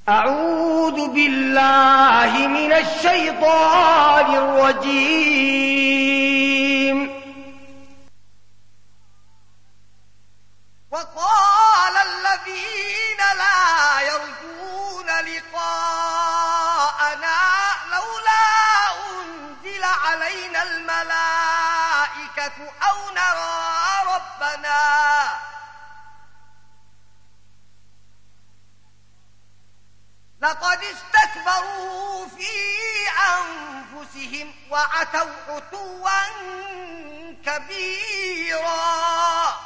أعوذ بالله من الشيطان الرجيم. وقال الذين لا يرجون لقاءنا لولا أنزل علينا الملائكة أو نرى ربنا لقد استكبروا في أنفسهم وعتوا عتوا كبيرا.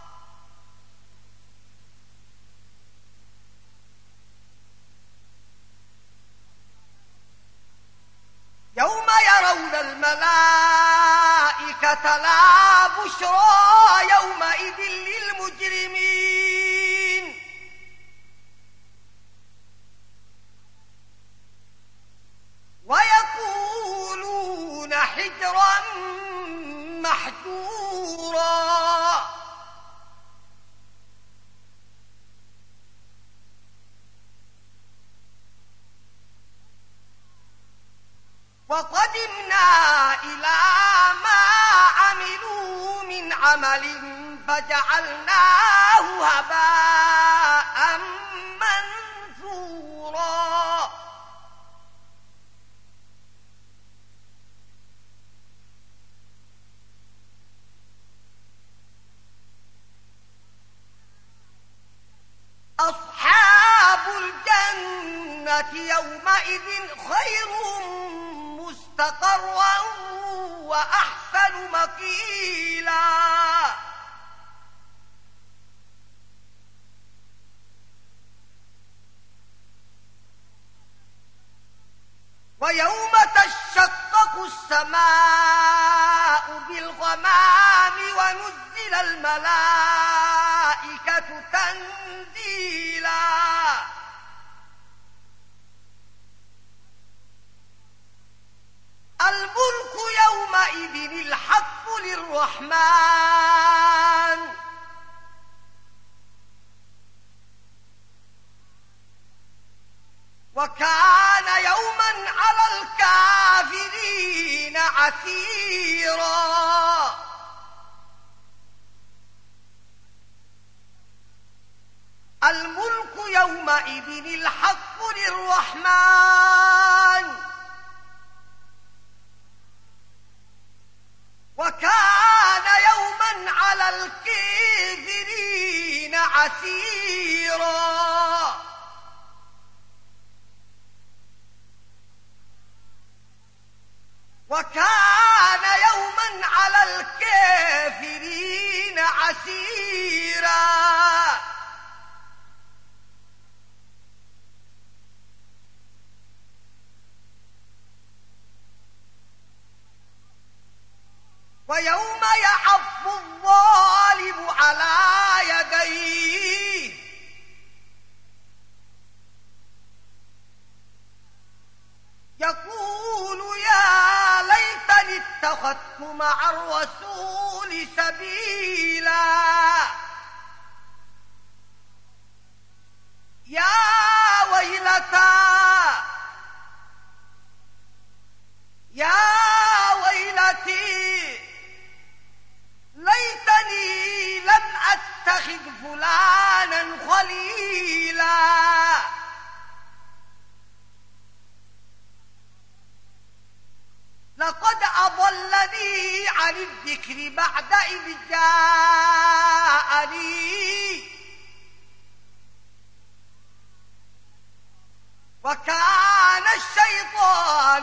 يوم يرون الملائكة لا بشرى يومئذ للمجرمين ويقولون حجرا محجورا. وقدمنا إلى ما عملوا من عمل فجعلناه هباء منثورا. أصحاب الجنة يومئذ خير مستقرا وأحسن مقيلا. ويوم تشقق السماء بالغمام ونزل الملائكة تنزيلا. الملك يومئذ الحق للرحمن وكان يوما على الكافرين عسيرا. الملك يومئذ الحق للرحمن وكان يوما على الكافرين عسيرا. وكان يوما على الكافرين عسيرا. ويوم يعض الظالم على يديه يقول يا ليتني اتخذت مع الرسول سبيلا. يا ويلتي ليتني لم أتخذ فلانا خليلا. لقد أضلني عن الذكر بعد إذ جاءني وكان الشيطان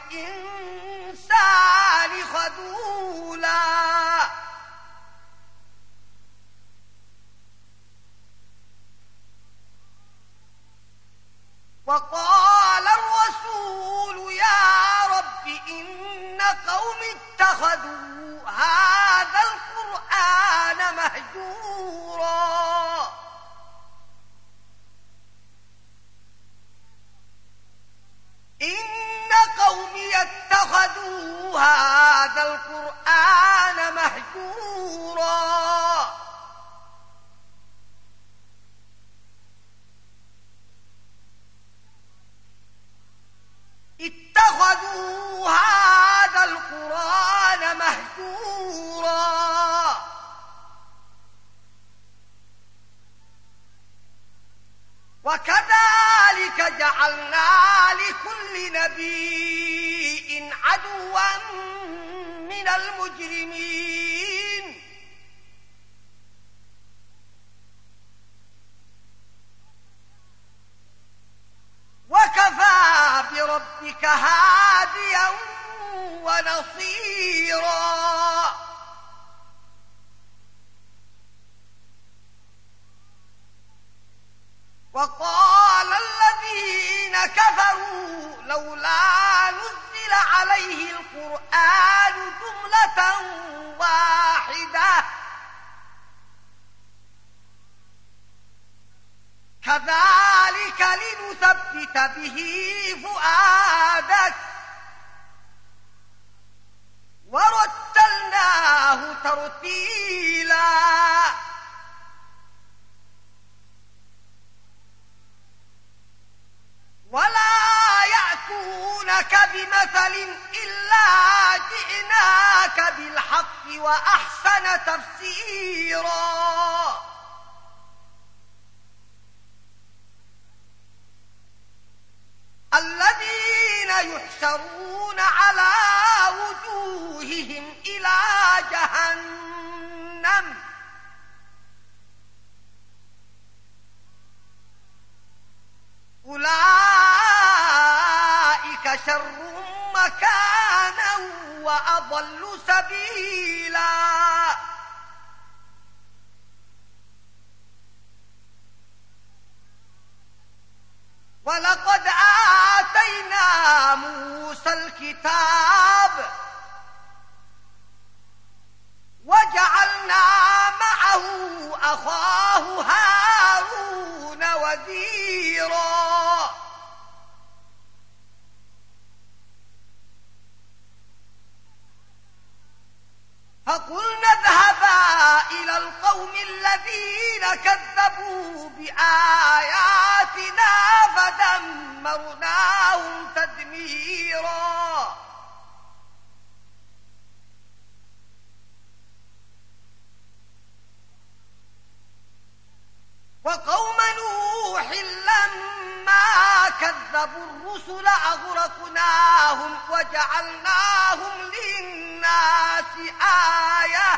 للإنسان خذولا. وقال الرسول يا رب إن قوم اتخذوا هذا القرآن مهجورا. إن قومي اتخذوا هذا القرآن مهجورا. اتخذوا هذا القرآن مهجورا وكذلك جعلنا لكل نبي عدوا من المجرمين وكفى بربك هاديا ونصيرا وقال الذين كفروا لولا نزل عليه القرآن جملة واحدة كذلك لنثبت به فؤادك ورتلناه ترتيلا ولا يأتونك بمثل إلا جئناك بالحق وأحسن تفسيرا الذين يحشرون على وجوههم إلى جهنم أولئك شر مكانا وأضل سبيلا ولقد آتينا موسى الكتاب وجعلنا معه أخاه هارون وزيرا فقلنا اذهبا إلى القوم الذين كذبوا بآياتنا فدمرناهم تدميرا وقوم نوح لما كذبوا الرسل أغرقناهم وجعلناهم للناس آية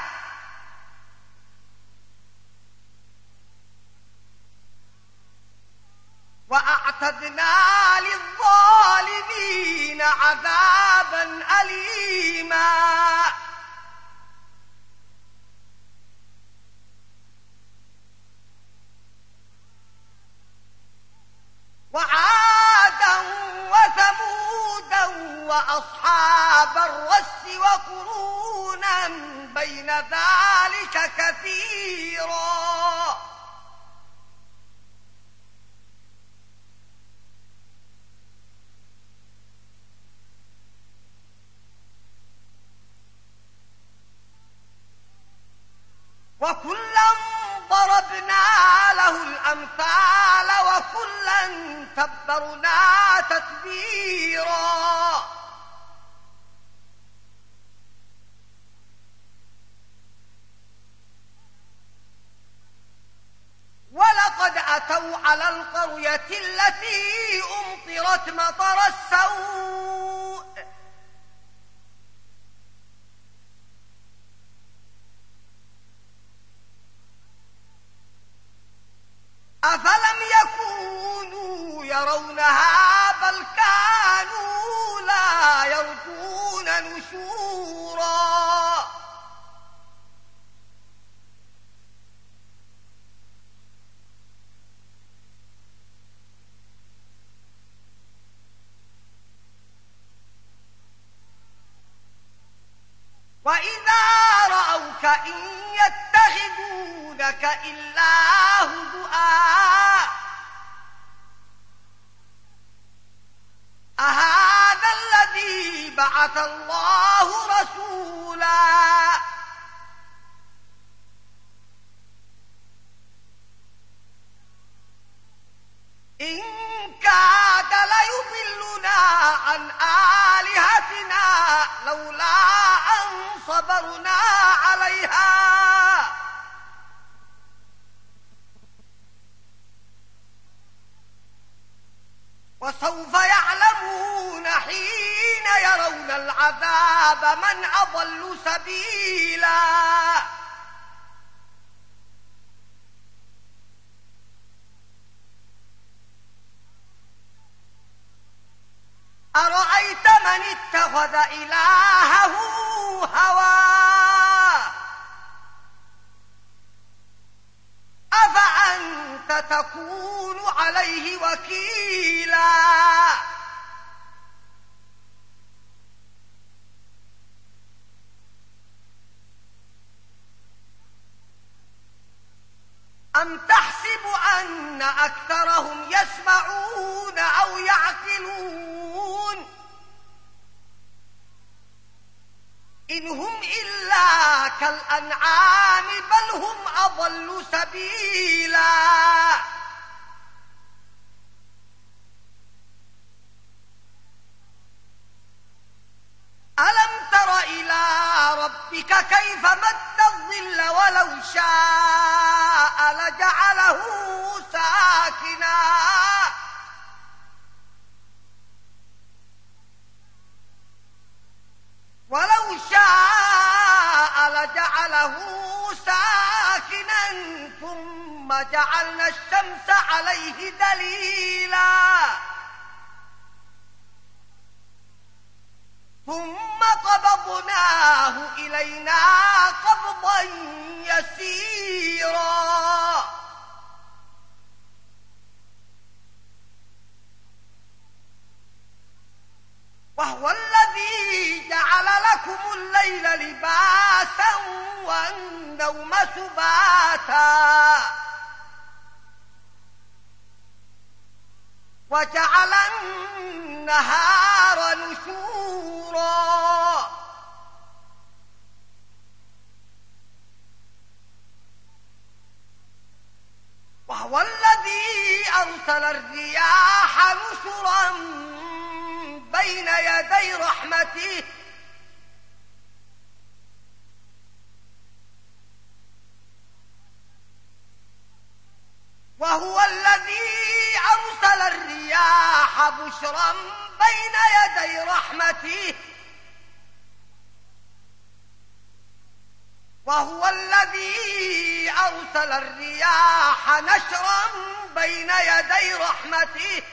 وأعتدنا للظالمين عذابا أليما وعادا وثمودا وأصحاب الرس وقرونا بين ذلك كثيرا وكلا ضربنا له الأمثال وكلا تبرنا تتبيرا ولقد أتوا على القرية التي أمطرت مطر السوء أفلم يكونوا يرونها بل كانوا لا يرجون نشورا وإذا رأوك إن يتخذونك إلا هزؤا أهذا الذي بعث الله رسولا إن كاد ليضلنا عن آلهتنا العذاب من أضل سبيلا أرأيت من اتخذ إلهه هواه أفأنت تكون عليه وكيلا أم تحسب أن أكثرهم يسمعون أو يعقلون إن هم إلا كالأنعام بل هم أضل سبيلا ألم تر إلى ربك كيف مد الظل ولو شاء لجعله ساكنا ولو شاء لجعله ساكنا ثم جعلنا الشمس عليه دليلا ثم قبضناه إلينا قبضا يسيرا وهو الذي جعل لكم الليل لباسا والنوم سباتا وجعل النهار نشورا وهو الذي أرسل الرياح نشرا بين يدي رحمته وهو الذي أرسل الرياح بشرا بين يدي رحمته وهو الذي أرسل الرياح نشرا بين يدي رحمته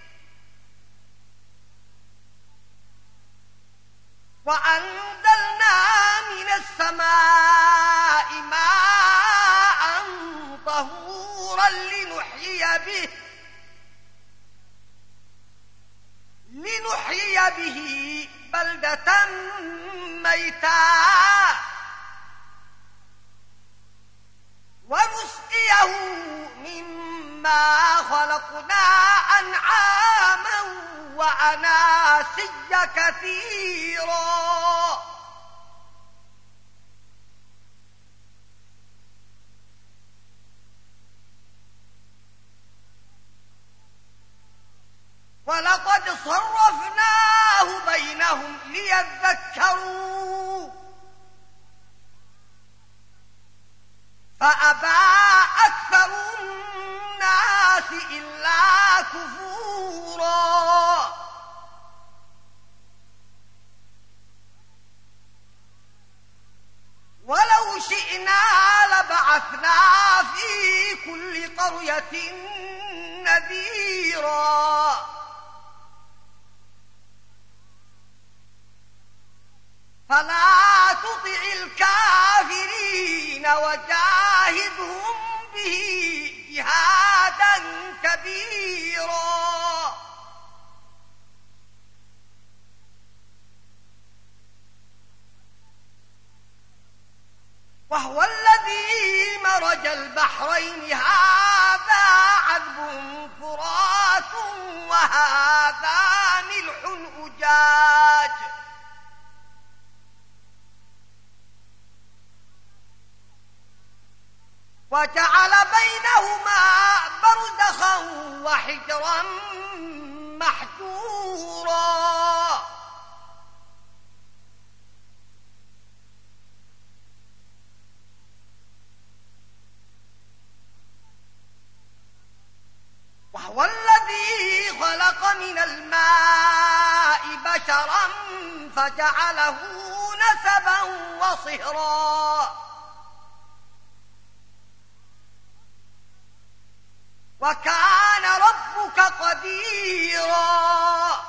وأنزلنا من السماء ماء طهورا لنحيي به بلدة ميتا ونسقيه مما خلقنا أنعاما وأناسيا كثيرا ولقد صرفناه بينهم ليذكروا فأبى أكثر الناس إلا كفورا ولو شئنا لبعثنا في كل قرية نذيرا فلا تطع الكافرين وجاهدهم به جهادا كبيرا وهو الذي مرج البحرين هذا عذب فرات وهذا ملح أجاج وجعل بينهما برزخا وحجرا محجورا وهو الذي خلق من الماء بشرا بشرا فجعله نسبا وصهرا وكان ربك قديرا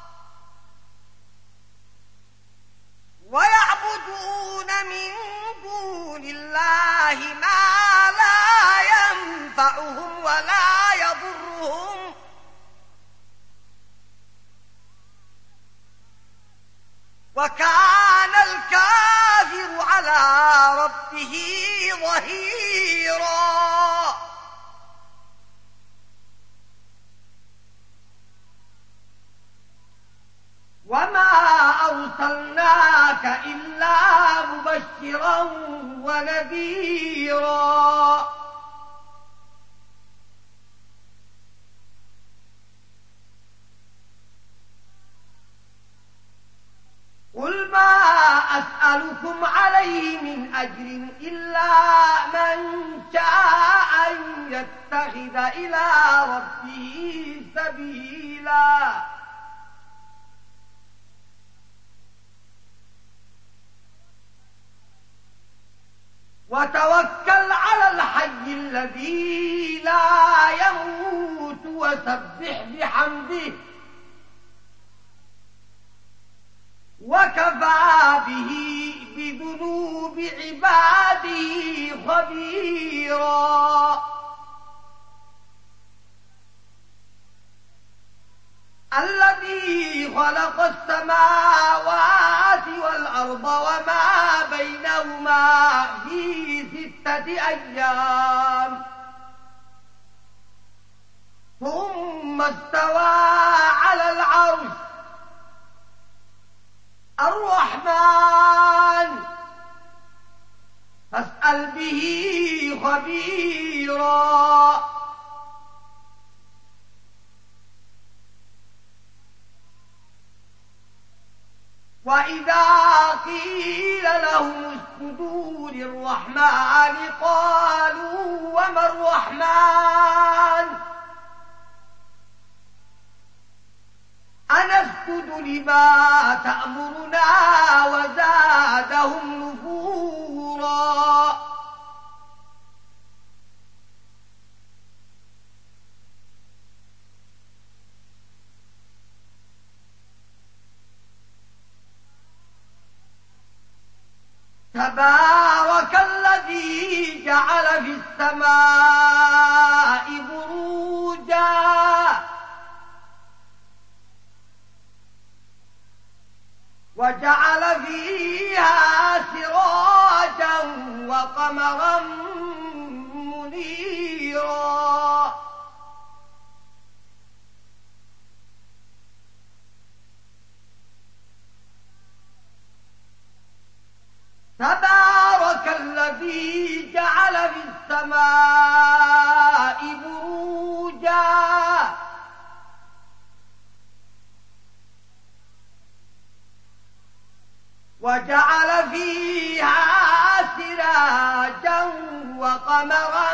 ويعبدون من دون الله ما لا ينفعهم ولا يضرهم وكان الكافر على ربه ظهيرا وما أرسلناك إلا مبشرا ونذيرا قل ما أسألكم عليه من أجر إلا من شاء أن يتخذ إلى ربه سبيلا وتوكل على الحي الذي لا يموت وسبح بحمده وكفى به بذنوب عباده خبيرا الذي خلق السماوات والأرض وما بينهما في 6 أيام ثم استوى على العرش الرحمن فاسأل به خبيرا وإذا قيل لهم اسجدوا للرحمن قالوا وما الرحمن أنسجد لما تأمرنا وزادهم نفورا تبارك الذي جعل في السماء بروجا وجعل فيها سراجا وقمرا منيرا تبارك الذي جعل في السماء بروجا وجعل فيها سراجا وقمرا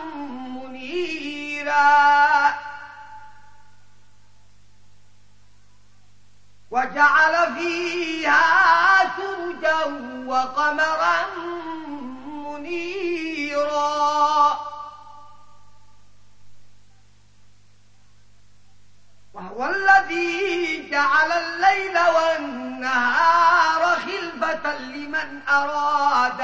منيرا وجعل فيها سرجا وقمرا منيرا وهو الذي جعل الليل والنهار خلفة لمن أراد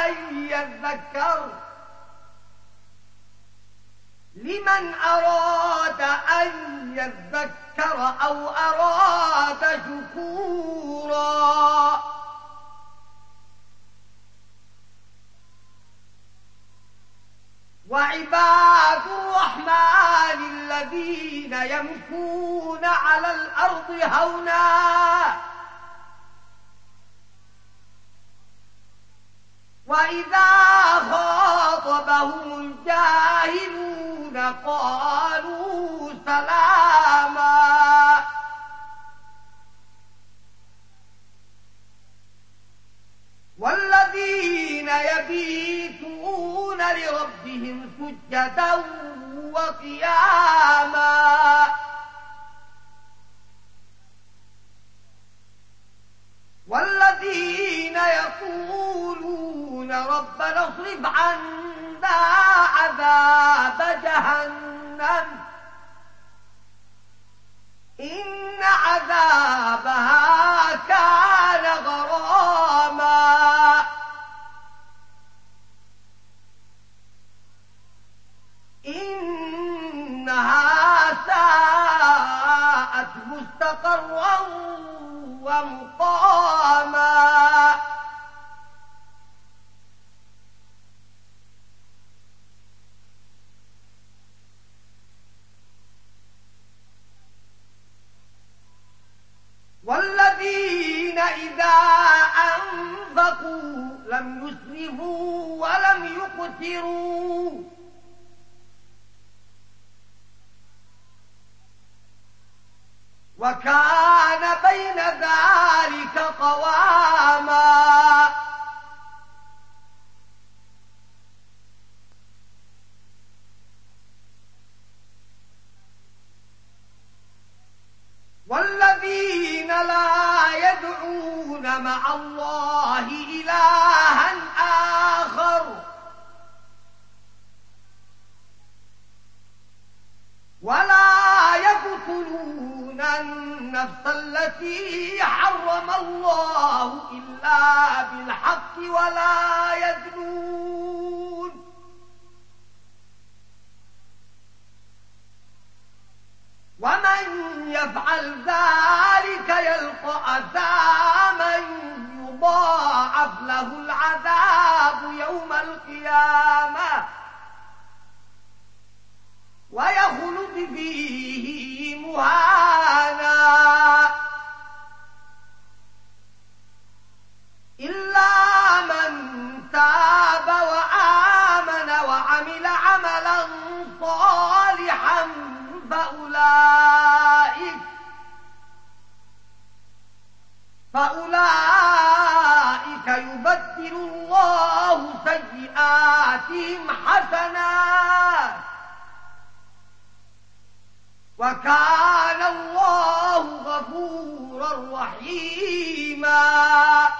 أن يذكر أو أراد شكورا وعباد الرحمن الذين يمشون على الأرض هونا وإذا خاطبهم الجاهلون قالوا سلاما والذين يبيتون لربهم سجدا وقياما فاصرف عنا عذاب جهنم إن عذابها كان غراما إنها ساءت مستقرا ومقاما والذين إذا أنفقوا لم يسرفوا ولم يقتروا وكان بين ذلك قواما والذين لا يدعون مع الله إلها آخر ولا يقتلون النفس التي حرم الله إلا بالحق ولا يزنون ومن يفعل ذلك يلقى أثاما يضاعف له العذاب يوم القيامة ويخلد فيه مهانا إلا من تاب وآمن وعمل عملا صالحا فأولئك يبدل الله سيئاتهم حسنات وكان الله غفورا رحيما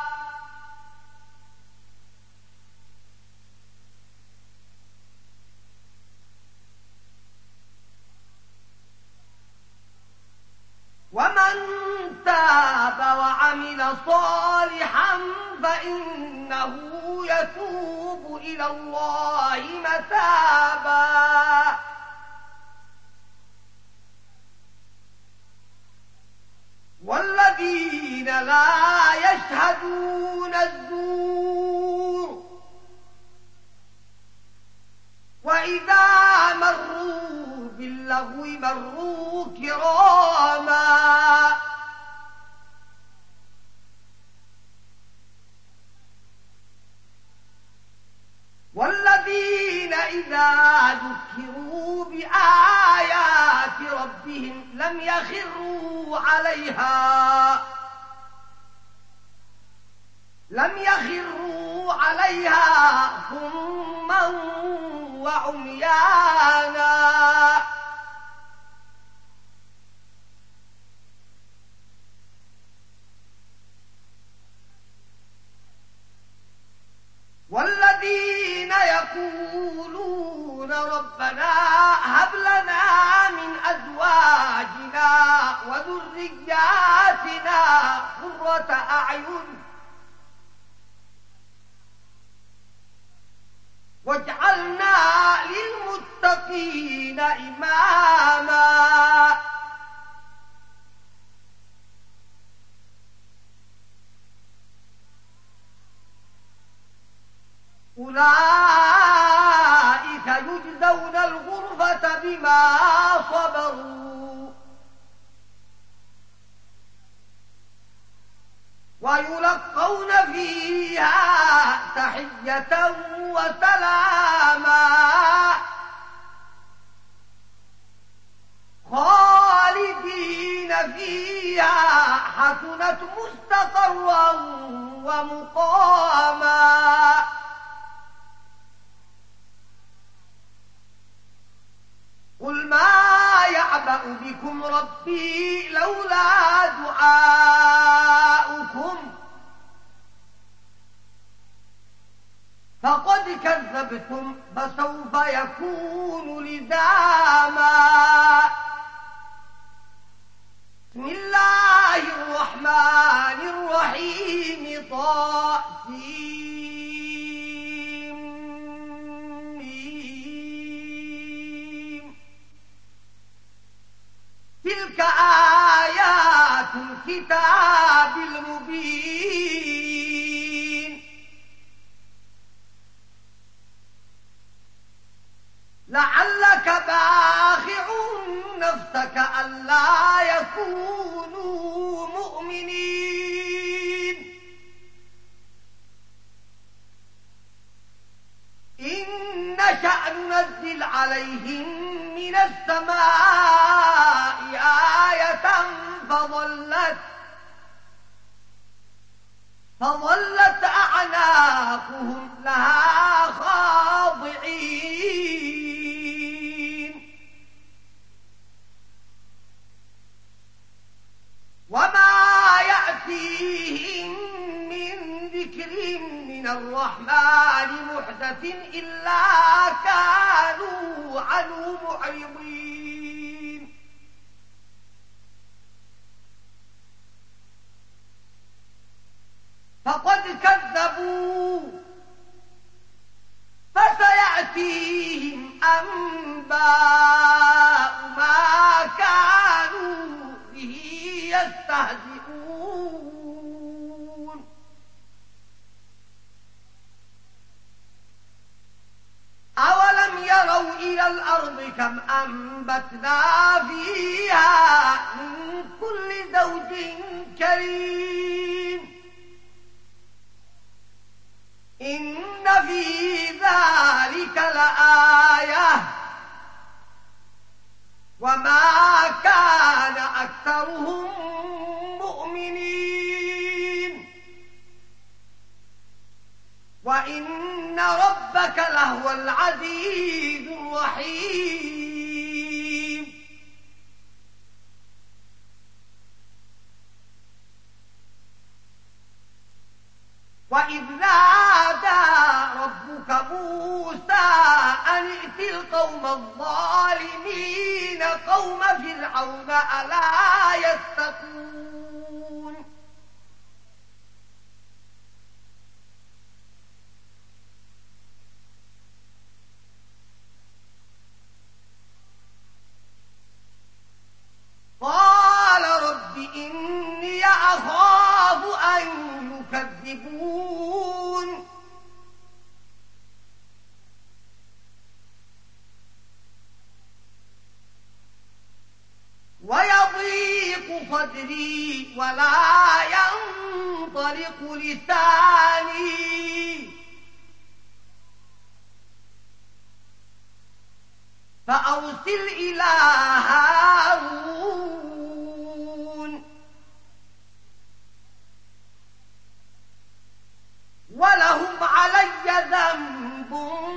ومن تاب وعمل صالحا فإنه يتوب إلى الله متابا والذين لا يشهدون الزور وإذا مروا باللغو مروا كراما والذين إذا ذكروا بآيات ربهم لم يخروا عليها صما وعميانا والذين يقولون ربنا هب لنا من أزواجنا وذرياتنا قرة أعين واجعلنا للمتقين إماما أولئك يجزون الغرفة بما صبروا ويلقون فيها تحية وسلاما خالدين فيها حسنت مستقرا ومقاما قل ما يعبأ بكم ربي لولا دعاؤكم فقد كذبتم فسوف يكون لزاما. بسم الله الرحمن الرحيم. طاسيم. تلك آيات الكتاب المبين. لعلك باخع نفسك ألا يكونوا مؤمنين. إن نشأ ننزل عليهم من السماء آية فظلت أعناقهم لها خاضعين. وما يأتيهم من ذكر من الرحمن محدث إلا كانوا عنه معرضين. فقد كذبوا فسيأتيهم أنباء ما كانوا به يستهزئون. أولم يروا إلى الأرض كم أنبتنا فيها من كل زوج كريم. إن في ذلك لآية وما كان أكثرهم مؤمنين وإن ربك لهو العزيز الرحيم. وإذ نادى ربك موسى أن ائت القوم الظالمين قوم فرعون ألا يتقون. قال رب إني أخاف أن يكذبون. ويضيق صدري ولا ينطلق لساني فأرسل إلى هارون ولهم علي ذنب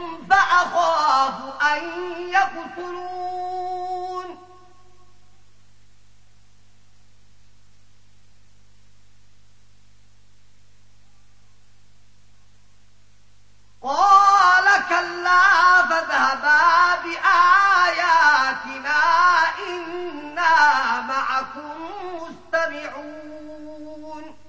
فأخاف أن يقتلون. قال كلا فاذهبا بآياتنا إنا معكم مستمعون.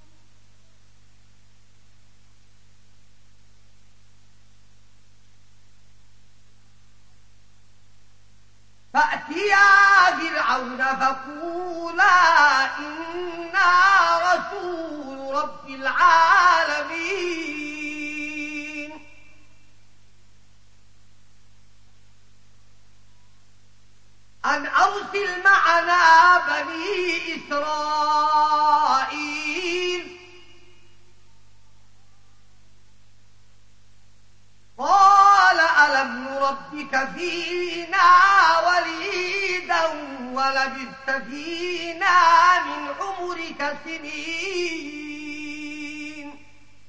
فأتيا فرعون فقولا إنا رسول رب العالمين. أن أرسل معنا بني إسرائيل. قال ألم نربك فينا وليدا ولبثت فينا من عمرك سنين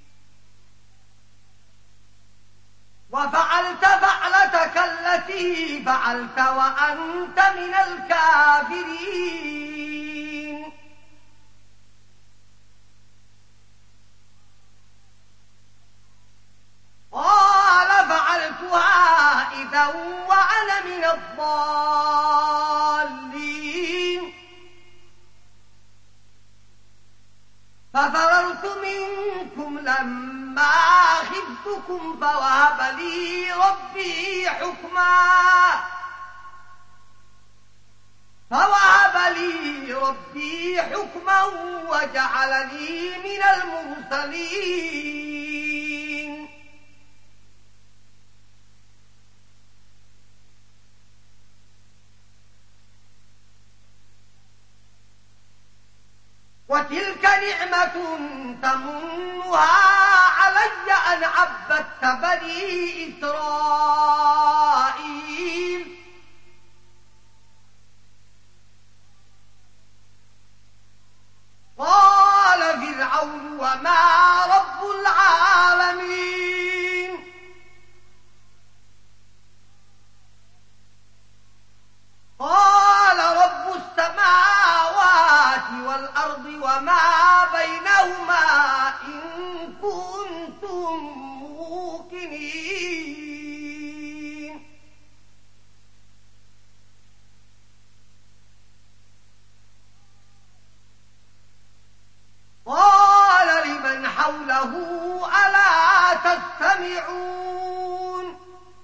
وفعلت فعلتك التي فعلت وأنت من الكافرين. ففررت منكم لما خفتكم فوهب لي ربي حكما وجعلني من المرسلين وتلك نعمة تمنها علي أن عبدت بني إسرائيل قال فرعون وما رب العالمين قال رب السماوات والأرض وما بينهما إن كنتم موقنين قال لمن حوله ألا تستمعون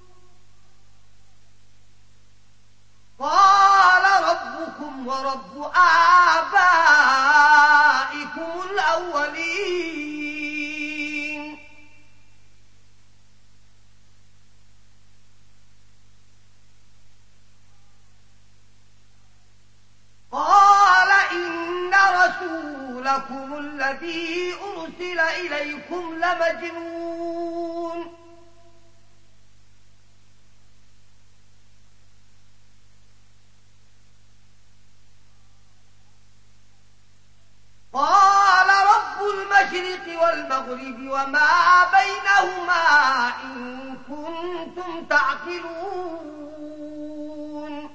قال ربكم ورب آبائكم الأولين قال إن رسولكم الذي أرسل إليكم لمجنون قال رب المشرق والمغرب وما بينهما إن كنتم تعقلون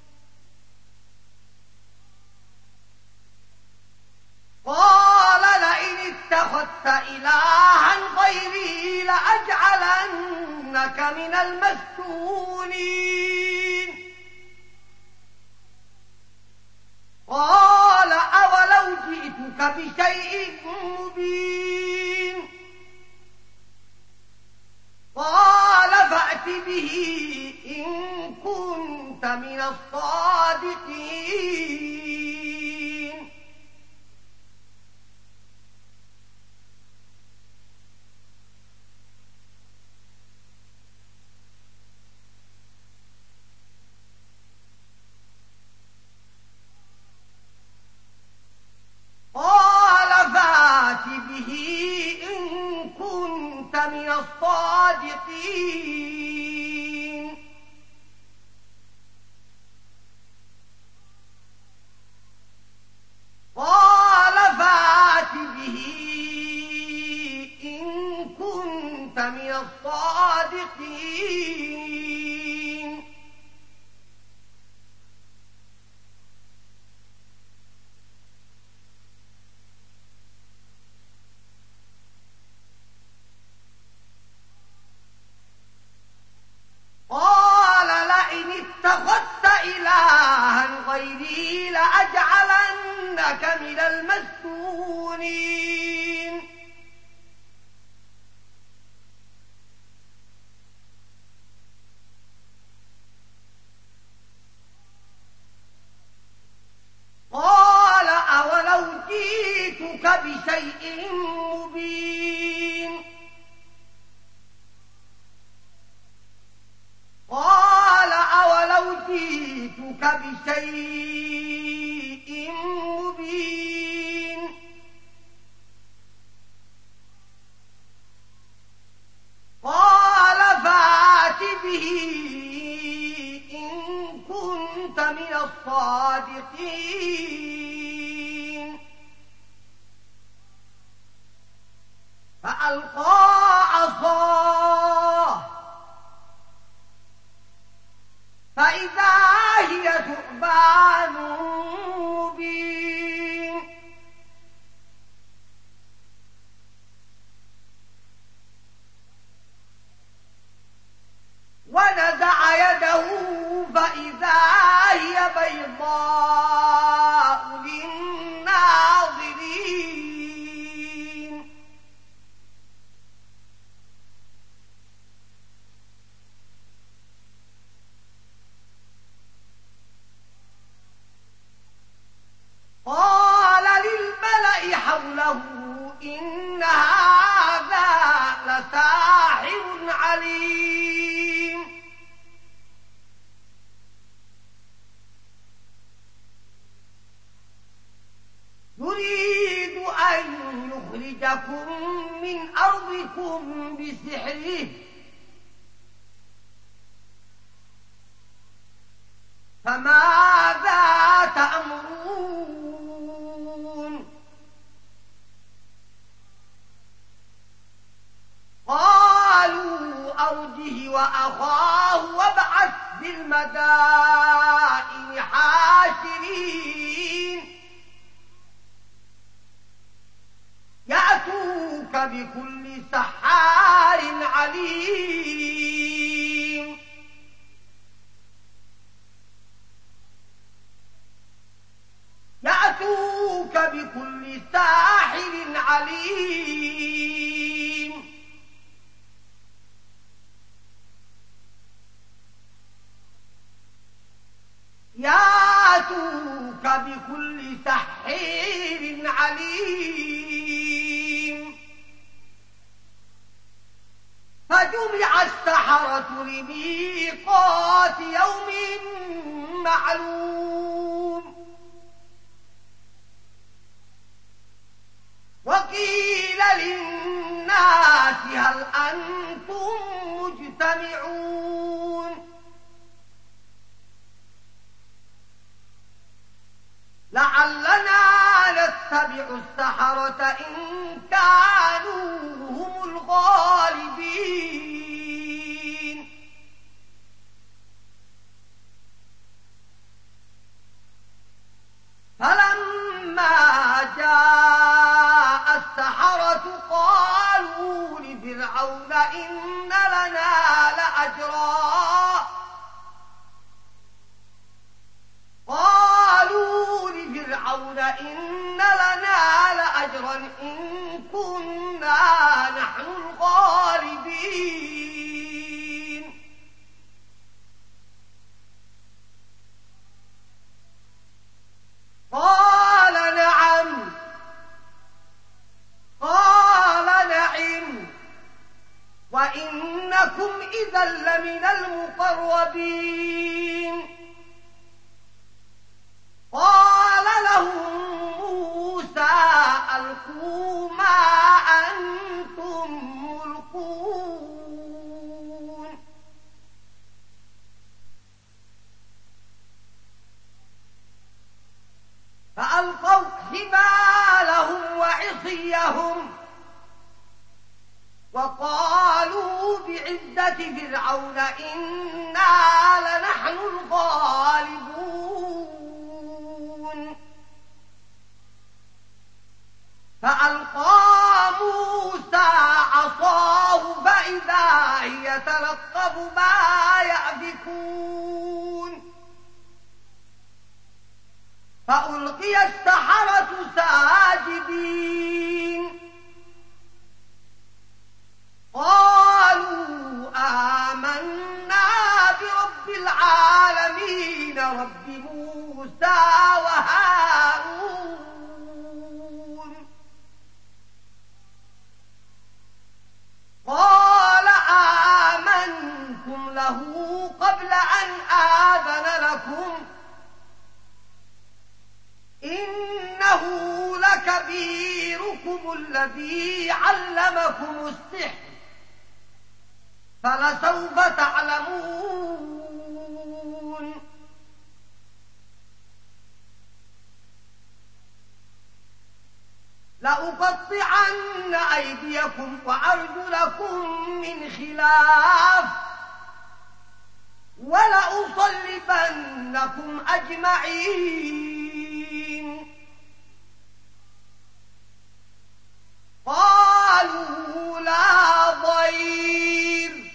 قال لئن اتخذت إلها غيري لأجعلنك من المسجونين قال أولو جئتك بشيء مبين قال فأت به إن كنت من الصادقين قال فات به إن كنت من الصادقين قال فات به إن كنت من الصادقين قال لئن اتخذت إلها غيري لأجعلنك من المسجونين قال أولو جئتك بشيء مبين قال أولو جئتك بشيء مبين قال فات به إن كنت من الصادقين فألقى عصاه فإذا هي ثعبان مبين ونزع يده فإذا هي بيضاء يخرجكم من أرضكم بسحره فماذا تأمرون قالوا أرجه وأخاه وابعث بالمدائن حاشرين يأتوك بكل سحار عليم يأتوك بكل ساحر عليم يأتوك بكل سحر عليم فجمع السحرة لميقات يوم معلوم وقيل للناس هل أنتم مجتمعون لعلنا نتبع السحرة إن كانوا هم الغالبين فلما جاء السحرة قالوا لفرعون إن لنا لأجرا إن لنا لأجرا إن كنا نحن الغالبين قال نعم وإنكم إذا لمن المقربين قال لهم موسى ألقوا ما أنتم ملقون فألقوا حبالهم وعصيهم وقالوا بعزة فرعون إنا لنحن الغالبون فألقى موسى عصاه فإذا هي تلقف ما يأفكون فألقي السحرة ساجدين قالوا آمنا برب العالمين رب موسى وهارون قال آمنتم له قبل أن آذن لكم إنه لكبيركم الذي علمكم السحر فلسوف تعلمون لأقطعن أيديكم وأرجلكم من خلاف ولأصلبنكم أجمعين قالوا لا ضير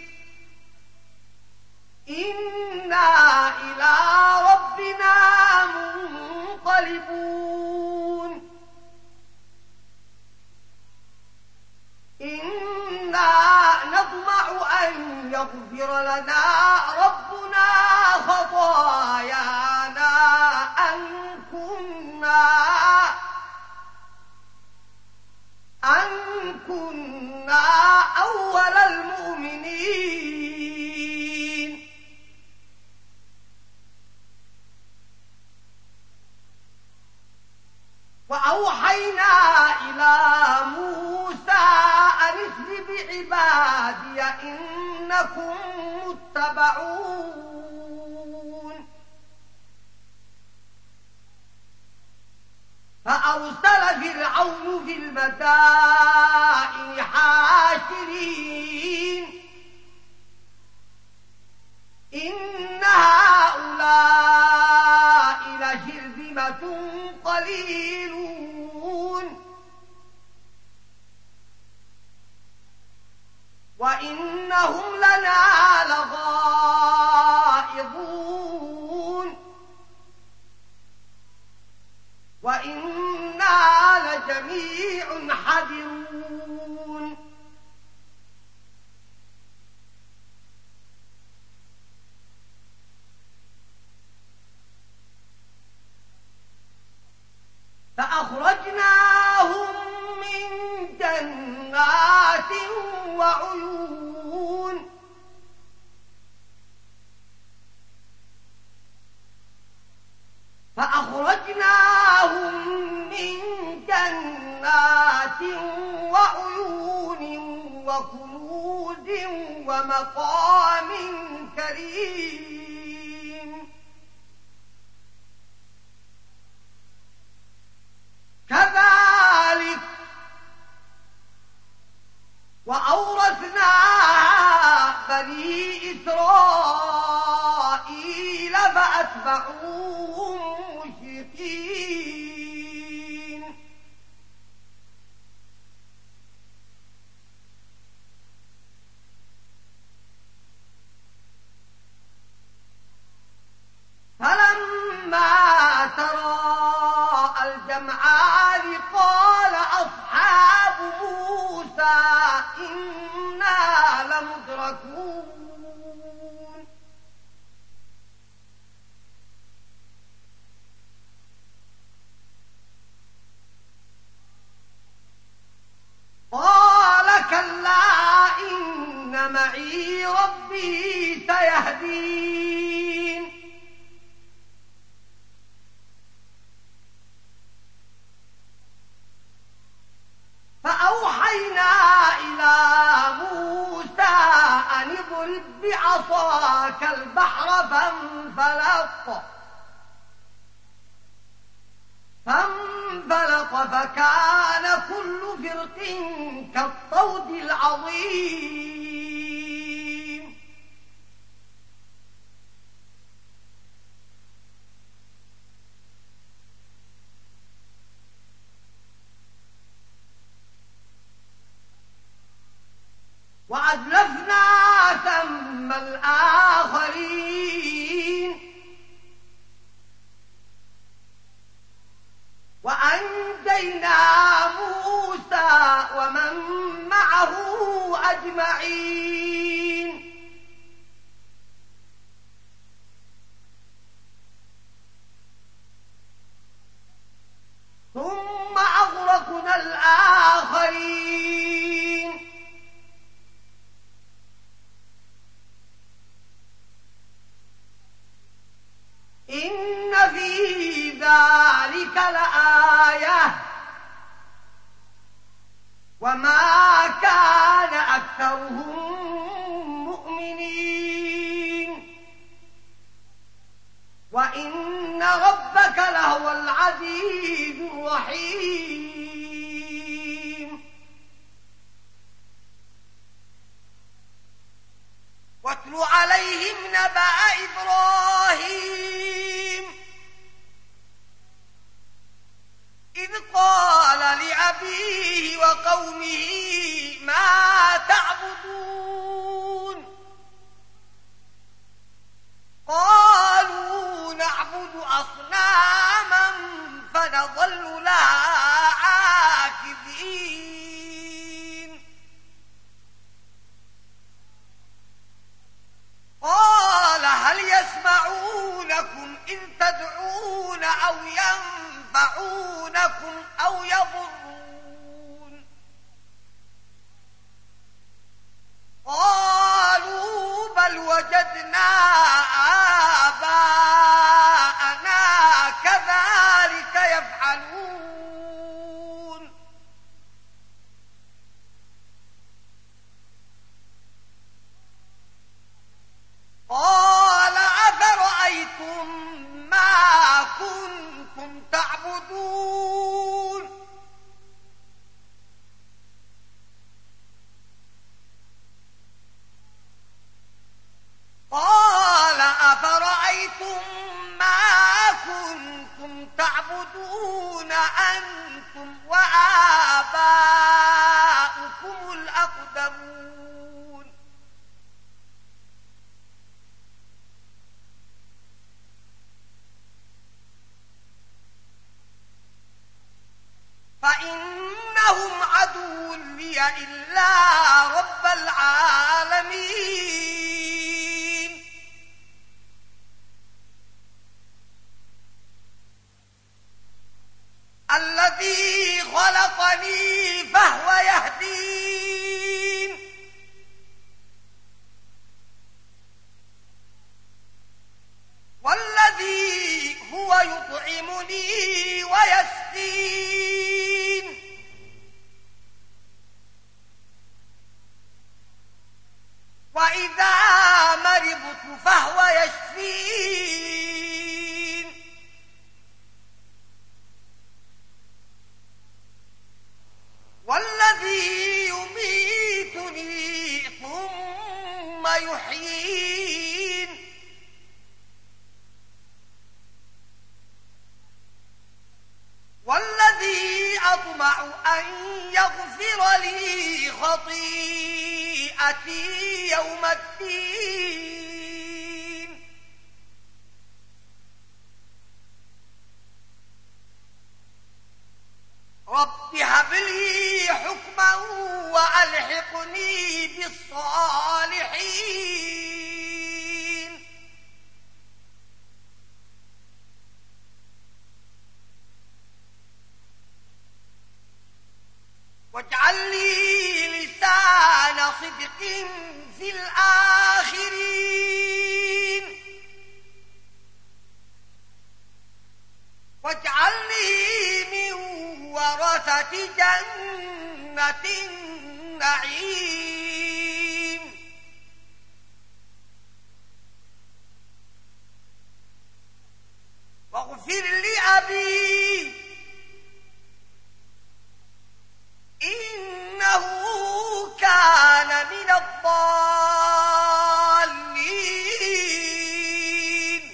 إنا إلى ربنا منقلبون إنا نطمع أن يغفر لنا ربنا خطايانا أن كنا أول المؤمنين وأوحينا إلى موسى أن اسر بعبادي إنكم متبعون فأرسل فرعون في المدائن حاشرين إن هؤلاء لشرذمة قليلون وإنهم لنا لغائظون وإنا لجميع حذرون فأخرجناهم من جنات وعيون فأخرجناهم من جنات وعيون وكنوز ومقام كريم كذلك وأورثناها بني إسرائيل فأتبعوهم مشركين فلما تراءى الجمعان قال أصحاب موسى إنا لمدركون قال كلا إن معي ربي سيهدين فأوحينا إلى موسى أن اضرب بعصاك البحر فانفلق فكان كل فرق كالطود العظيم وأزلفنا ثم الآخرين وأنجينا موسى ومن معه أجمعين ثم أغرقنا الآخرين إن في ذلك لآية وما كان أكثرهم مؤمنين وإن ربك لهو العزيز الرحيم واتل عليهم نبأ إبراهيم إذ قال لأبيه وقومه ما تعبدون قالوا نعبد أصناما فنظل لها عاكفين قال هل يسمعونكم إذ تدعون أو ينفعونكم أو يضرون قالوا بل وجدنا آباءنا كذلك يفعلون أنتم وآباؤكم الأقدمون فإنهم عدو لي إلا رب العالمين الذي خلقني فهو يهدين والذي هو يطعمني ويسقين وإذا مرضت فهو يشفين والذي يميتني ثم يحيين والذي أطمع أن يغفر لي خطيئتي يوم الدين رب هب لي حكما وألحقني بالصالحين واجعل لي لسان صدق في الآخرين واجعلني من ورثة جنة النعيم واغفر لأبي إنه كان من الضالين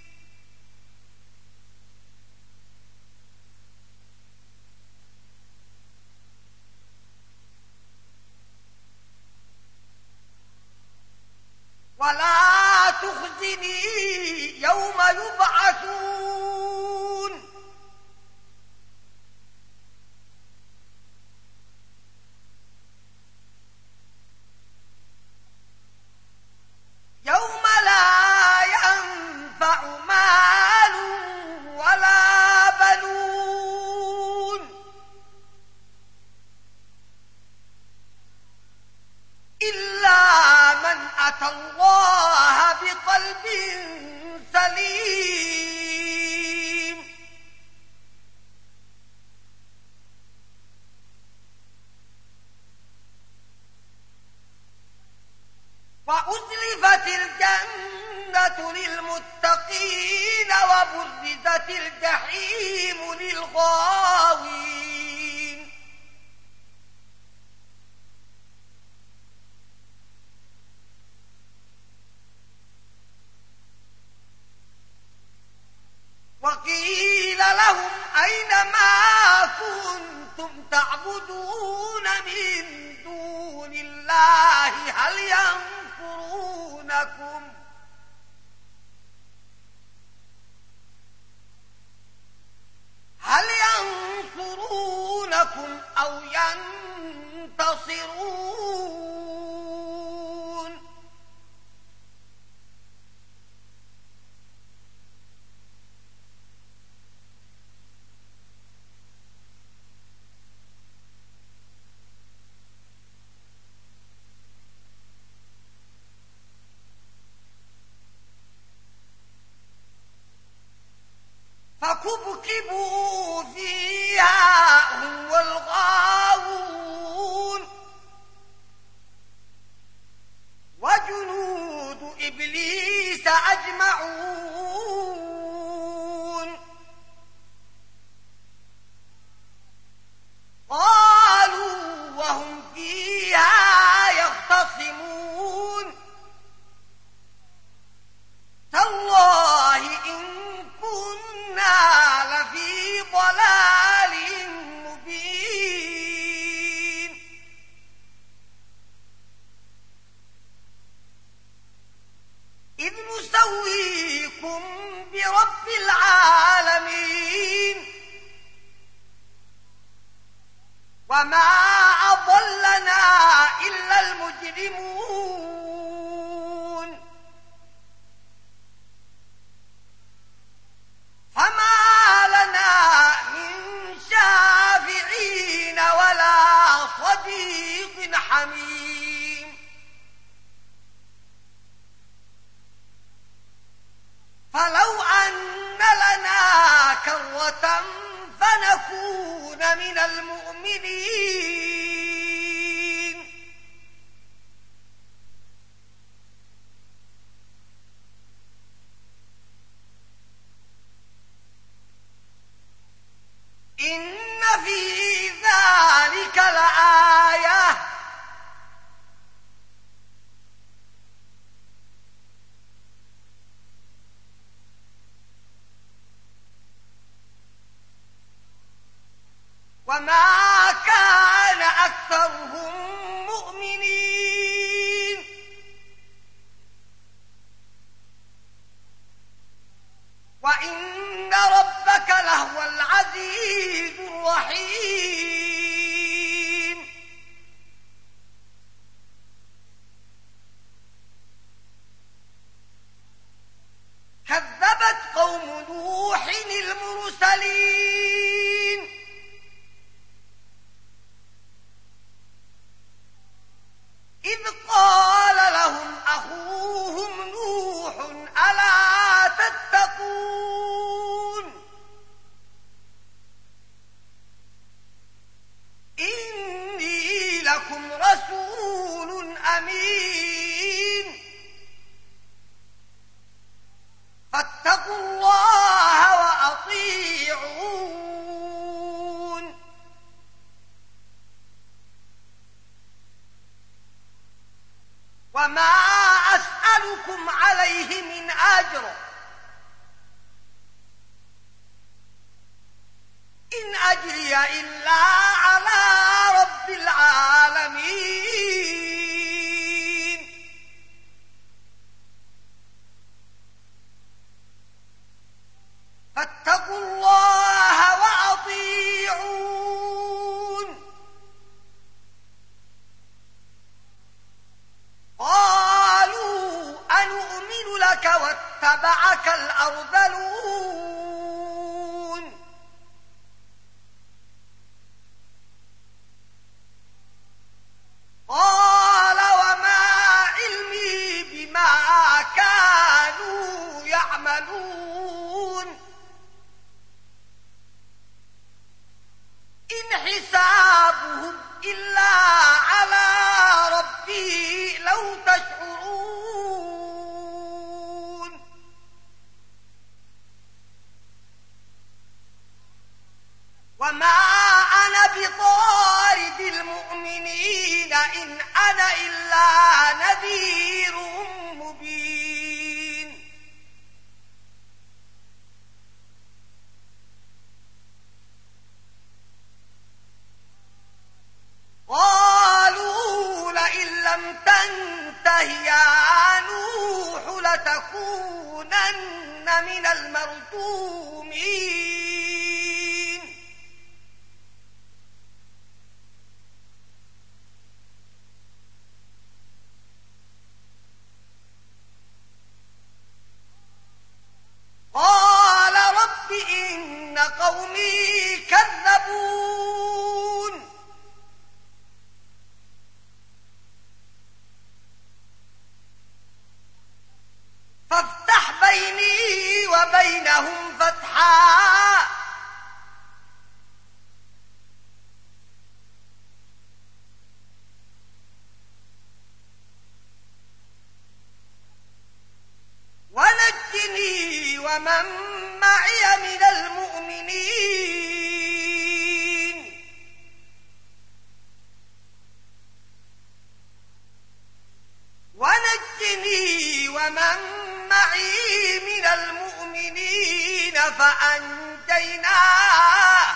ولا تخزني يوم يبعثون يوم لا ينفع مال ولا بنون إلا من أتى الله بقلب سليم وأزلفت الجنة للمتقين وبرزت الجحيم للغاوين وقيل لهم أين ما كنتم تعبدون من دون الله هل ينصرونكم أو ينتصرون فكبكبوا فيها هم والغاوون وجنود إبليس أجمعون قالوا وهم فيها يختصمون تالله إن كنا لفي وما أضلنا إلا المجرمون فما لنا من شافعين ولا صديق حميم فلو أن لنا كرة فنكون من المؤمنين إن في ذلك لآية وما كان أكثرهم مؤمنين وإن ربك لهو العزيز الرحيم كذبت قوم نوح المرسلين إذ قال لهم أخوهم نوح ألا تتقون إني لكم رسول أمين فاتقوا الله وأطيعون وما أسألكم عليه من أجر إن أجري إلا على رب العالمين فاتقوا الله وأطيعون قالوا أنؤمن لك واتبعك الأرذلون قال وما علمي بما كانوا يعملون إن حسابهم إلا على ربي لو تشعرون وما أنا بطارد المؤمنين إن أنا إلا نذير مبين قالوا لئن لم تنته يا نوح لتكونن من المرجومين قال رب إن قومي كذبون فافتح بيني وبينهم فتحا ونجني ومن معي من المؤمنين ونجني ومن معي من المؤمنين فأنجيناه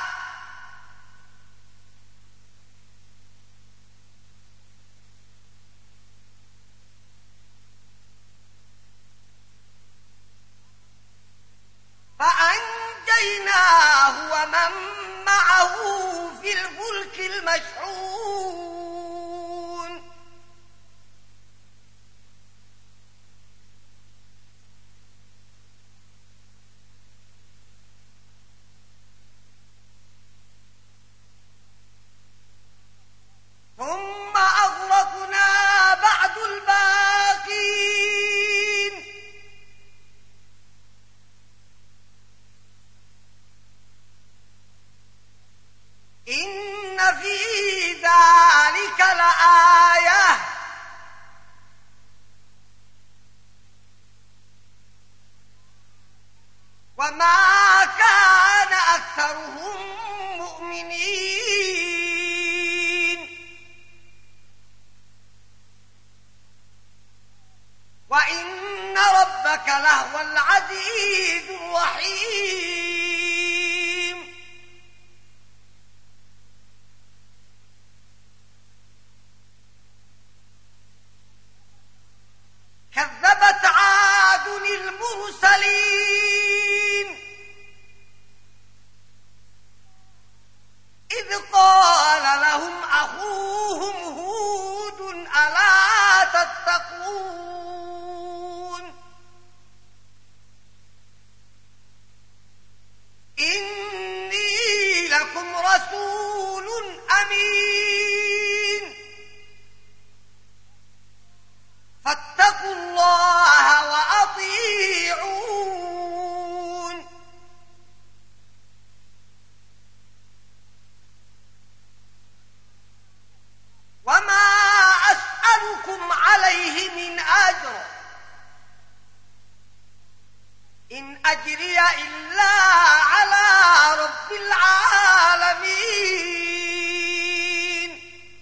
ومن معه في الفلك المشحون ثم أغرقنا بعد الباقين إن في ذلك لآية وما كان أكثرهم مؤمنين وإن ربك لهو العزيز الرحيم كذبت عاد المرسلين إذ قال لهم أخوهم هود ألا تتقون إني لكم رسول أمين فاتقوا الله وأطيعون وما أسألكم عليه من أجر إن أجري إلا على رب العالمين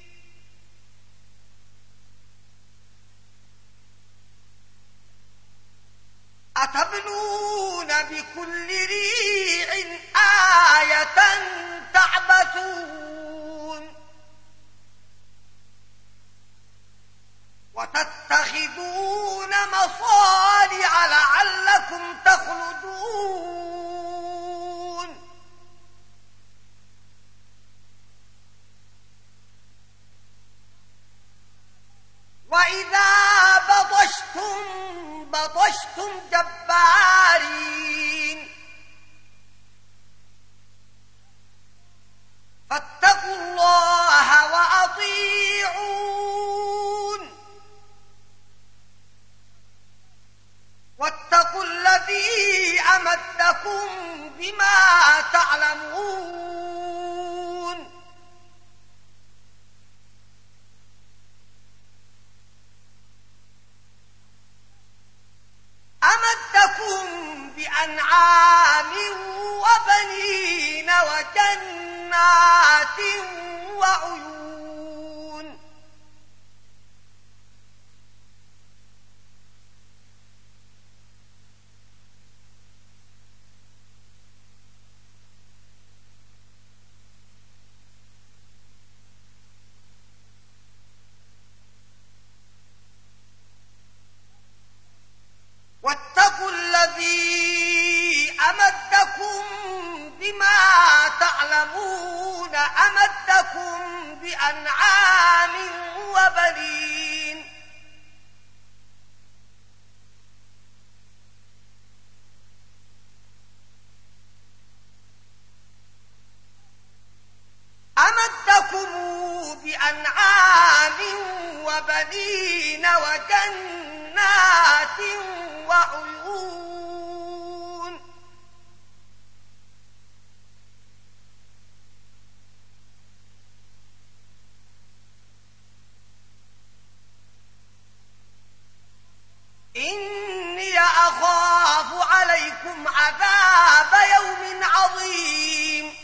أتبنون بكل ريع آية تعبثون وتتخذون مصانع لعلكم تخلدون وإذا بطشتم جبارين فاتقوا الله وأطيعون واتقوا الذي أمدكم بما تعلمون أمدكم بأنعام وبنين وجنات وعيون واتقوا الذي أمدكم بما تعلمون أمدكم بأنعام وبنين أمدكم بأنعام وبنين وجنات وعيون إني أخاف عليكم عذاب يوم عظيم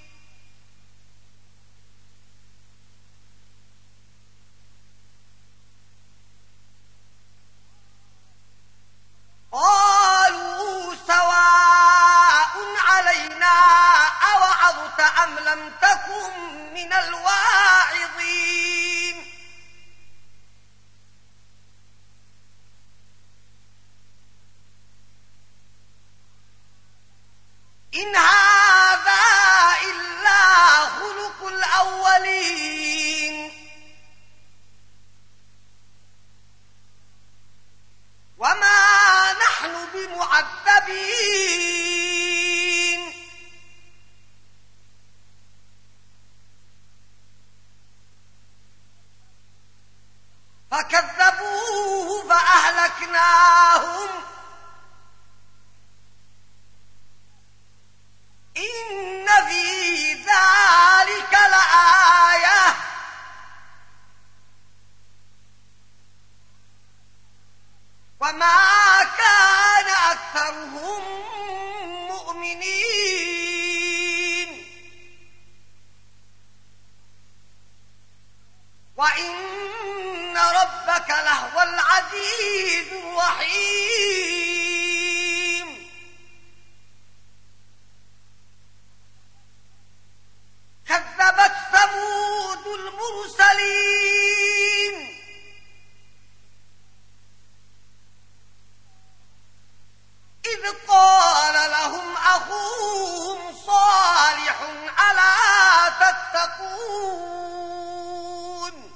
قالوا سواء علينا أوعظت أم لم تكن من الواعظين إن هذا إلا خلق الأولين فكذبوه فأهلكناهم إن في ذلك لآية وما كان أكثرهم مؤمنين وإن ربك لهو العزيز الرحيم كذبت ثمود المرسلين إذ قال لهم أخوهم صالح ألا تتقون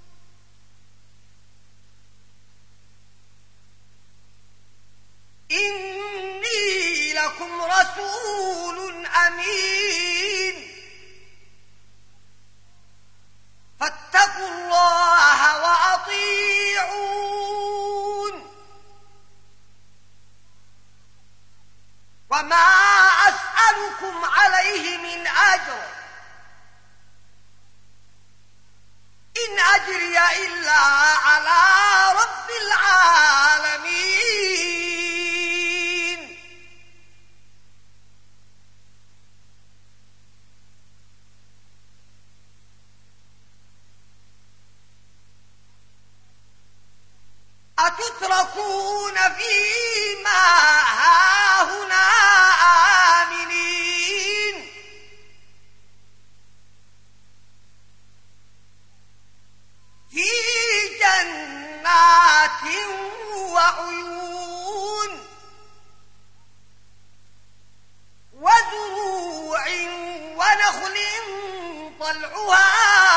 إني لكم رسول أمين فاتقوا الله وأطيعون وما أسألكم عليه من أجر إن أجري إلا على رب العالمين أتتركون فيما هاهنا آمنين في جنات وعيون وزروع ونخل طلعها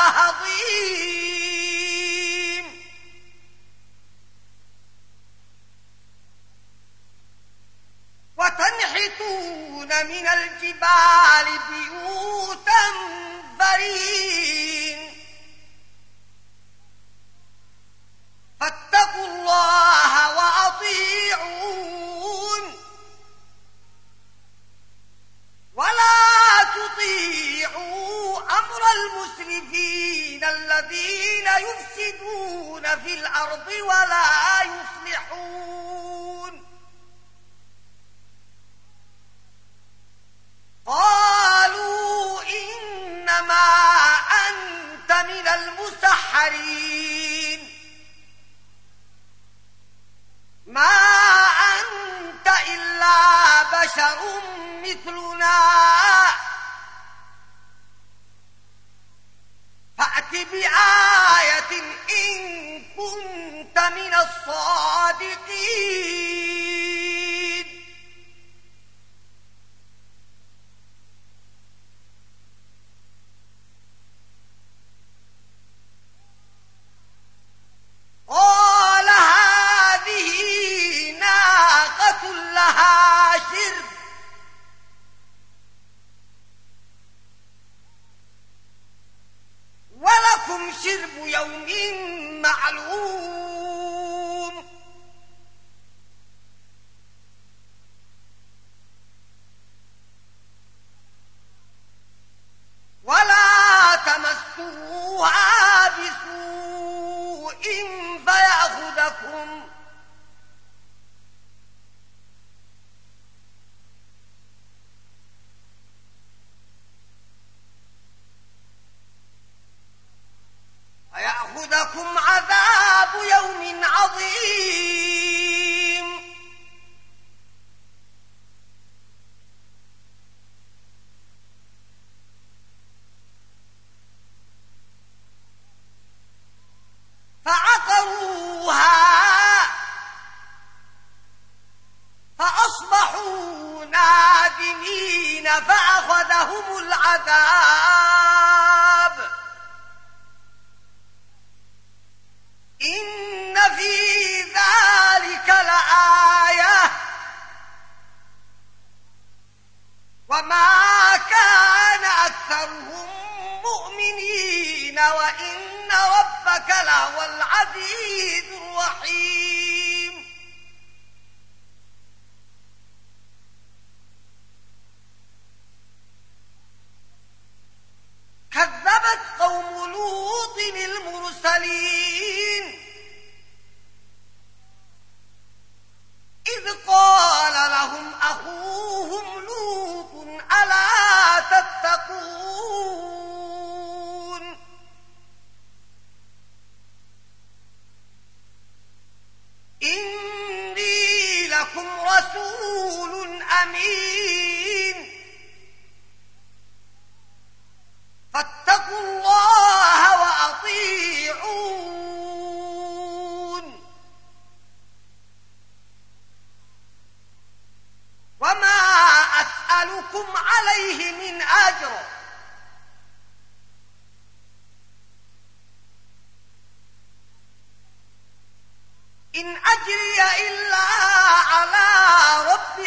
هضيم وتنحتون من الجبال بيوتا فرين فاتقوا الله وأطيعون ولا تطيعوا أمر المسرفين الذين يفسدون في الأرض ولا يصلحون قالوا إنما أنت من المسحرين ما أنت إلا بشر مثلنا فأت بآية إن كنت من الصادقين قال هذه ناقة لها شرب ولكم شرب يوم معلوم ولا تمسوها بسوء فيأخذكم عذاب يوم عظيم فعقروها فأصبحوا نادمين فأخذهم العذاب إن في ذلك لآية وما كان أكثرهم مؤمنين وإن ربك لهو العزيز الرحيم. كذبت قوم لوط المرسلين إذ قال لهم أخوهم لوط ألا تتقون إني لكم رسول أمين فاتقوا الله وأطيعون وما أسألكم عليه من أجر إن أجري إلا على رب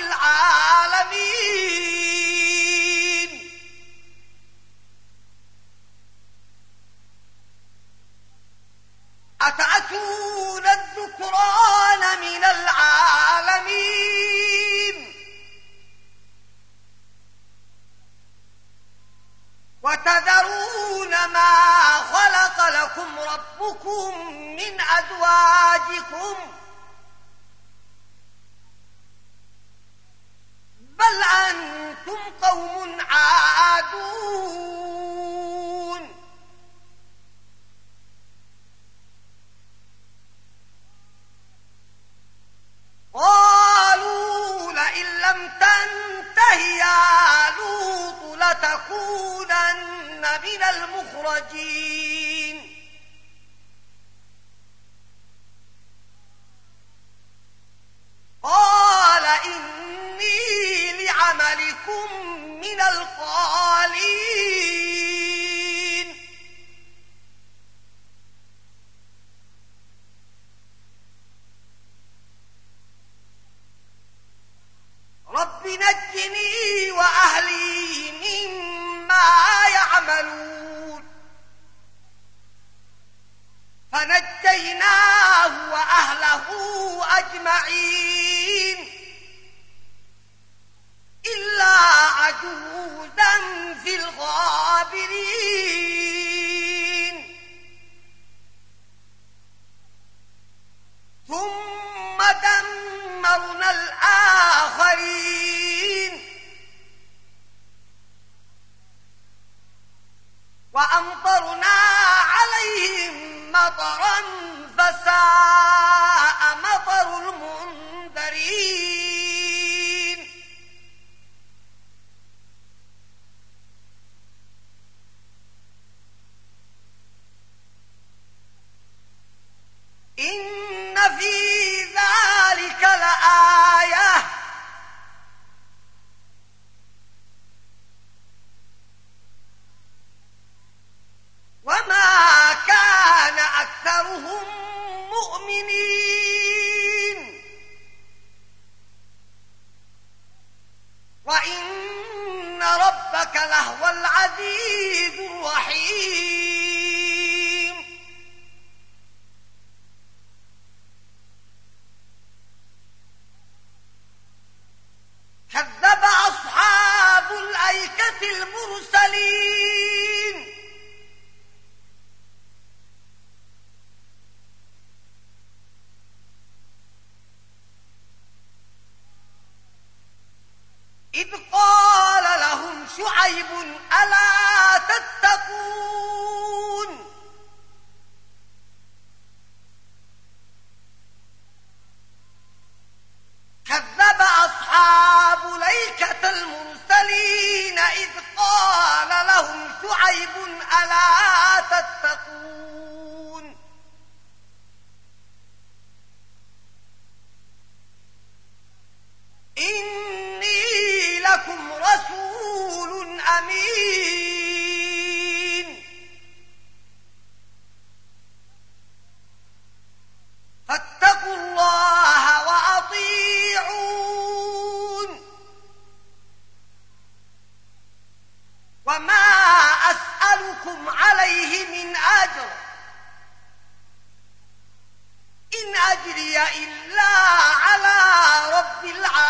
العالمين. أتأتون الذكران من العالمين وتذرون ما خلق لكم ربكم من أزواجكم بل أنتم قوم عادون. قالوا لئن لم تنته يا لوط لتكونن من المخرجين. قال إني لعملكم من القالين. رب نجني وأهلي مما يعملون. فنجيناه وأهله أجمعين إلا عجوزا في الغابرين. ثم دمرنا الآخرين وأمطرنا عليهم مطرا فساء مطر المنذرين. إن في ذلك لآية وما كان أكثرهم مؤمنين وإن ربك لهو العزيز الرحيم. كذب أصحاب الأيكة المرسلين إذ قال لهم شعيب ألا تتقون كذب أصحاب الأيكة المرسلين إذ قال لهم شعيب ألا تتقون إني لكم رسول أمين فاتقوا الله وأطيعون وما أسألكم عليه من أجر إن أجري إلا على رب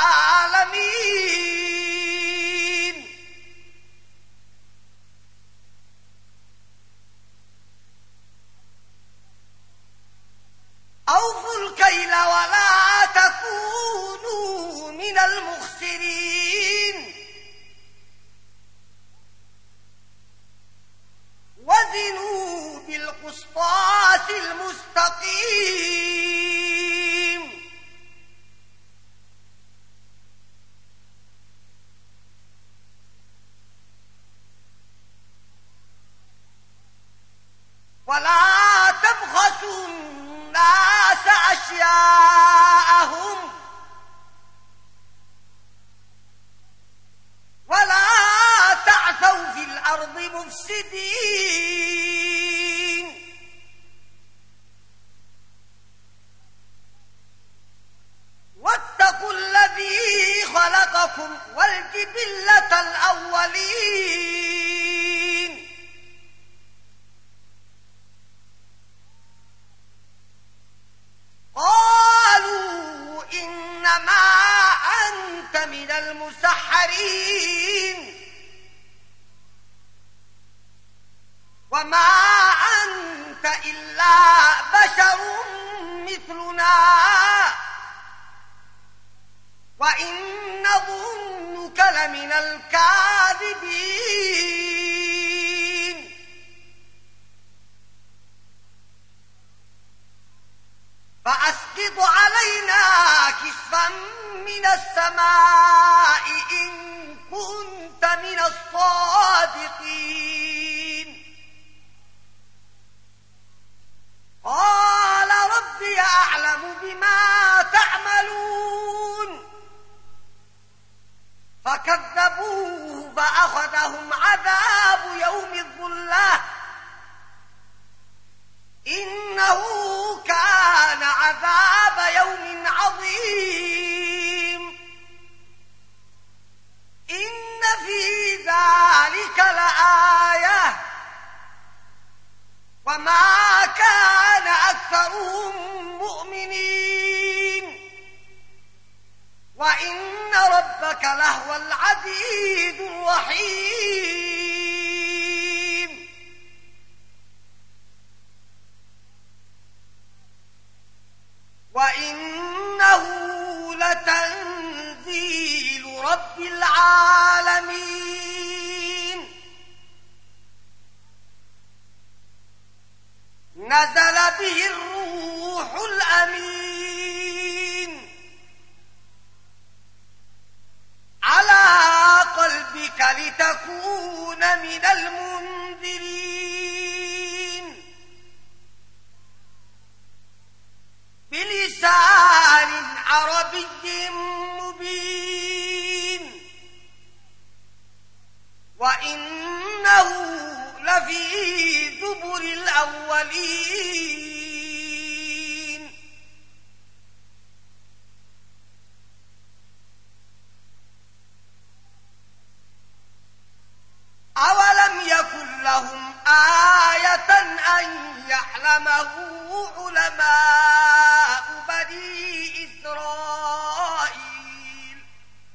العالمين أوفوا الكيل ولا تكونوا من المخسرين وزنوا بالقسطاس المستقيم ولا تبخسوا الناس أشياءهم ولا تعثوا في الأرض مفسدين واتقوا الذي خلقكم والجبلة الأولين قالوا إنما أنت من المسحرين وما أنت إلا بشر مثلنا وإن نظنك لمن الكاذبين فأسقط علينا كسفا من السماء إن كنت من الصادقين قال ربي أعلم بما تعملون فكذبوه فأخذهم عذاب يوم الظلة إنه كان عذاب يوم عظيم إن في ذلك لآية وما كان أكثرهم مؤمنين وإن ربك لهو العزيز الرحيم وإنه لتنزيل رب العالمين نزل به الروح الأمين على قلبك لتكون من المنذرين بلسان عربي مبين وإنه لفي زبر الأولين أولم يكن لهم آية أن يعلمه علماء بني إسرائيل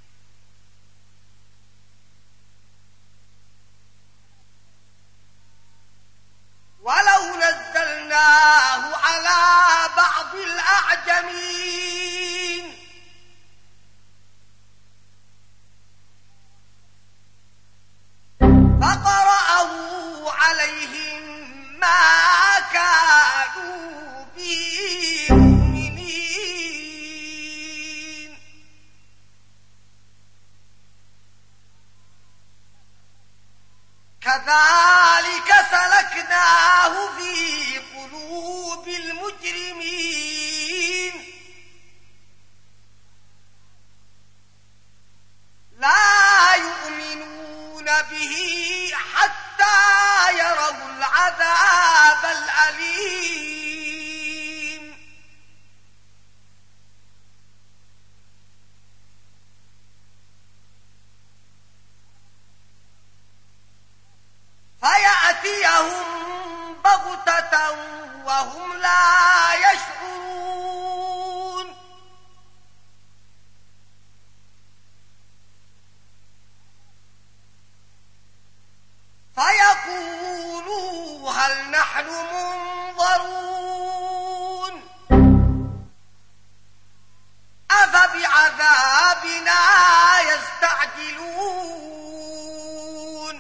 ولو نزلناه على بعض الأعجمين فقرأه عليهم ما كانوا به مؤمنين كذلك سلكناه في قلوب المجرمين لا يؤمنون به حتى يروا العذاب الأليم فيأتيهم بغتة وهم لا يشعرون فيقولوا هل نحن منظرون أفبعذابنا يستعجلون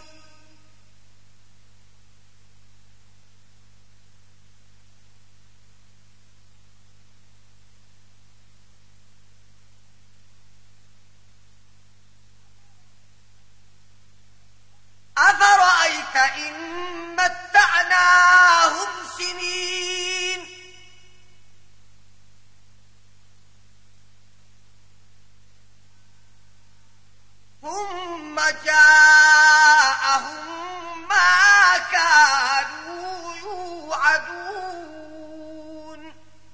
أفرأيت إن متعناهم سنين ثم جاءهم ما كانوا يوعدون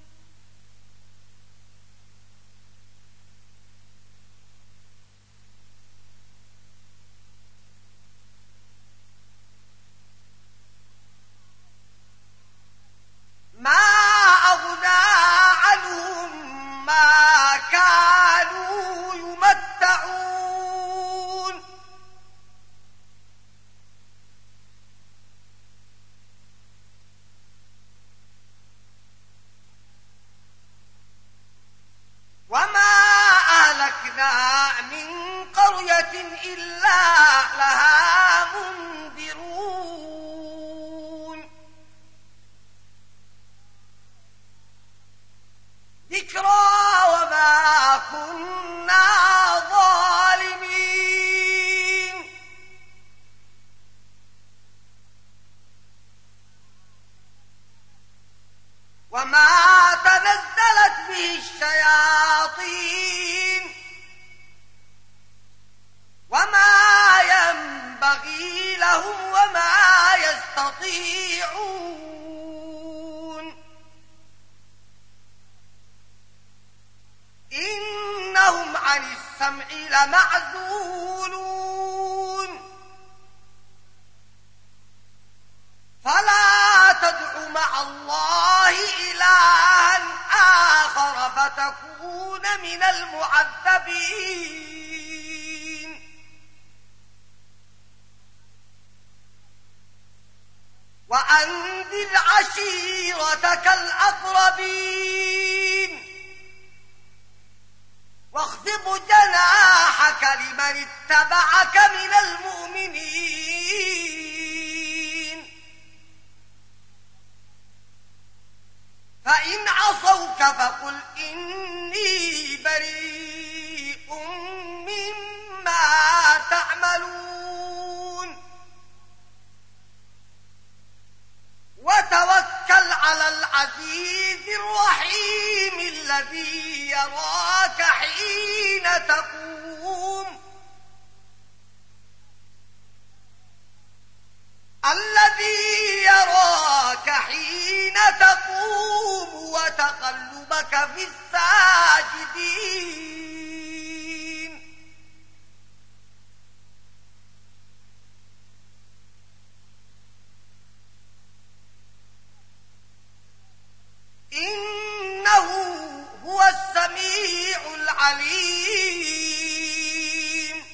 ما أغنى عنهم ما كانوا يمتعون وما أهلكنا من قرية إلا لها منذرون ذكرى وما كنا ظالمين وما تنزلت به الشياطين وما ينبغي لهم وما يستطيعون إنهم عن السمع لمعزولون فلا تدع مع الله إلها آخر فتكون من المعذبين وأنذر عشيرتك الأقربين واخفض جناحك لمن اتبعك من المؤمنين فإن عصوك فقل إني بريء مما تعملون وتوكل على العزيز الرحيم الذي يراك حين تقوم الذي يراك حين تقوم وتقلبك في الساجدين إنه هو السميع العليم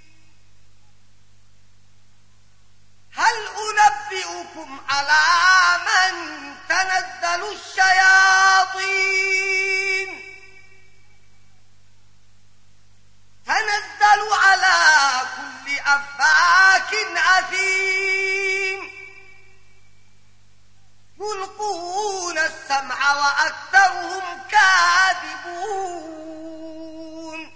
هل أنبئكم على من تنزل الشياطين تنزل على كل أفاك أثيم يلقون السمع وأكثرهم كاذبون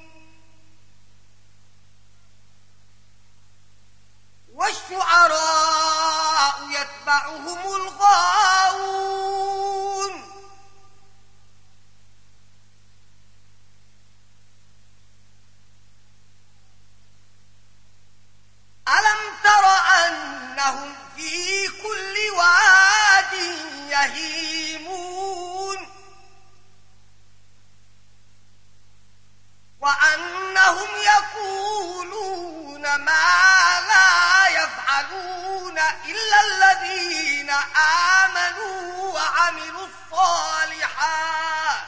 والشعراء يتبعهم الغاوون ألم تر أنهم في كل واد يهيمون وأنهم يقولون ما لا يفعلون إلا الذين آمنوا وعملوا الصالحات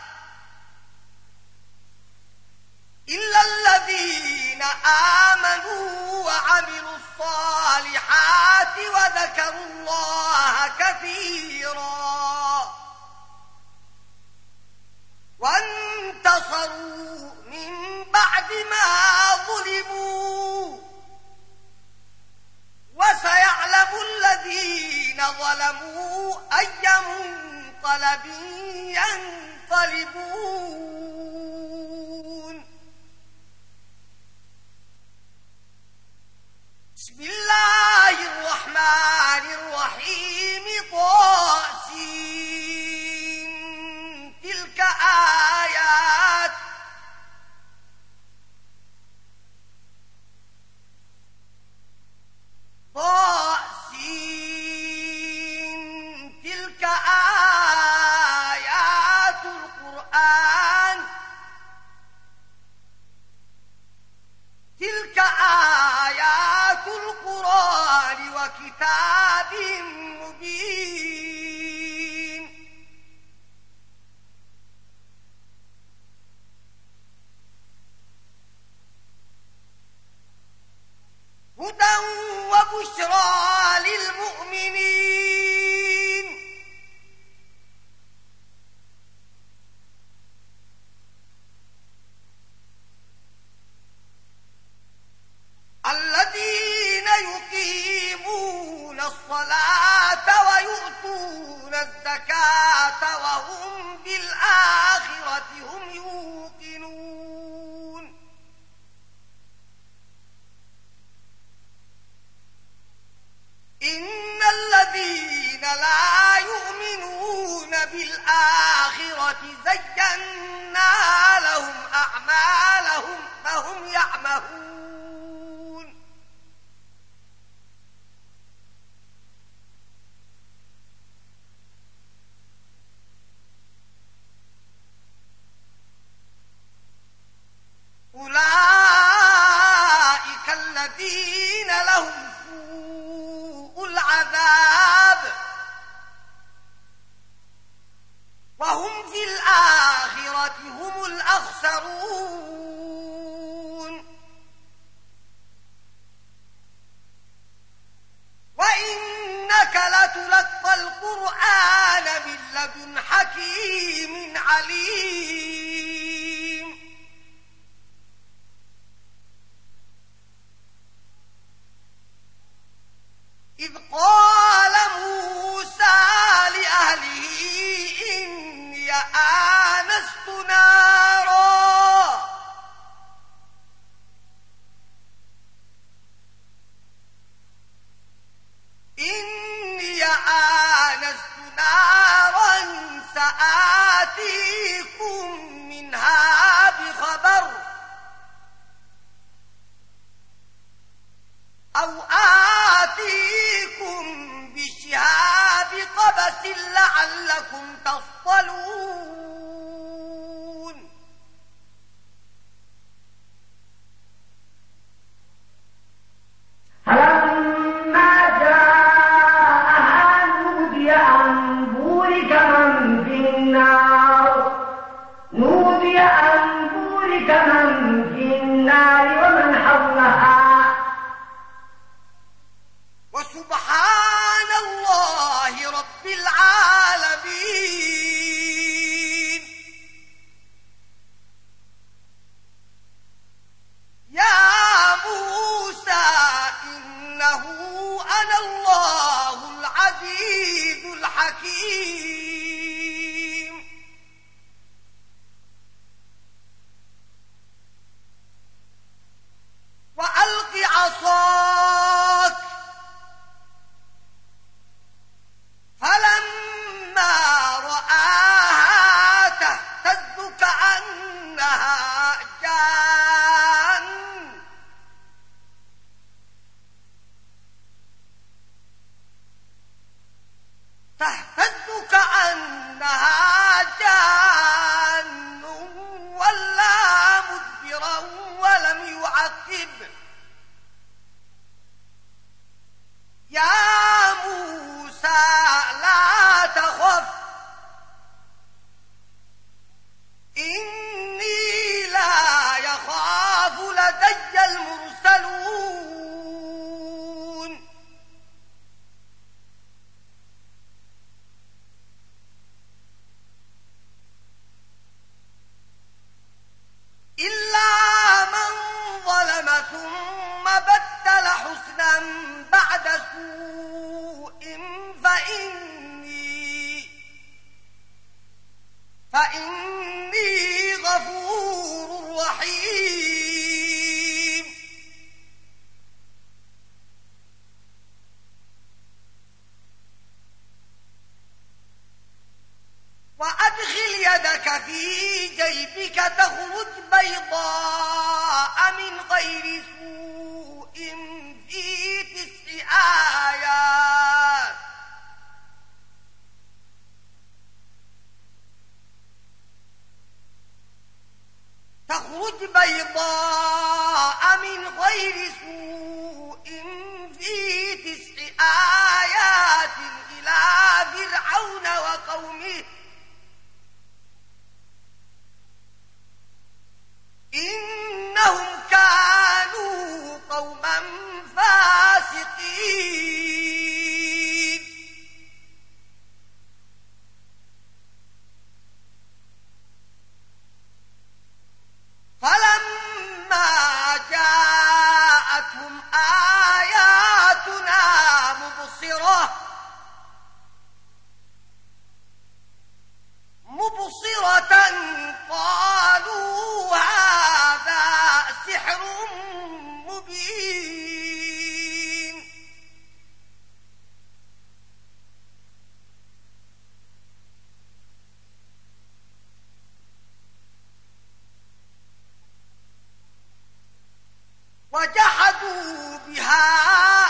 إلا الذين آمنوا وعملوا الصالحات الصالحات وذكروا الله كثيرا وانتصروا من بعد ما ظلموا وسيعلم الذين ظلموا أي منقلب ينقلبون. بسم الله الرحمن الرحيم. طاسين تلك آيات القرآن تلك آيات القرآن وكتاب مبين. هدى وبشرى للمؤمنين. الذين يقيمون الصلاة ويؤتون الزكاة وهم بالآخرة هم يوقنون. إن الذين لا يؤمنون بالآخرة زينا لهم أعمالهم فهم يعمهون. أولئك الذين لهم سوء العذاب وهم في الآخرة هم الأخسرون. وإنك لتلقى القرآن من لدن حكيم عليم. إذ قال موسى لأهله إني آنست نارا سآتيكم منها بخبر أو آتيكم بشهاب قبس لعلكم تصطلون. فلما جاءها نودي أن بورك من في النار ومن حولها. وسبحان الله رب العالمين. يا موسى إنه أنا الله العزيز الحكيم. وألق عصاك فلما رآها تهتز كأنها جان ولا مدبرا ولم يعقب. يا موسى لا تخف إني لا يخاف لدي المرسلون. فإني غفور رحيم. وأدخل يدك في جيبك تخرج بيضاء من غير سوء في 9 آيات تخرج بيضاء من غير سوء في 9 آيات إلى فرعون وقومه إنهم كانوا قوما فاسقين. فلما جاءتهم آياتنا مبصرة قالوا هذا سحر مبين. وجحدوا بها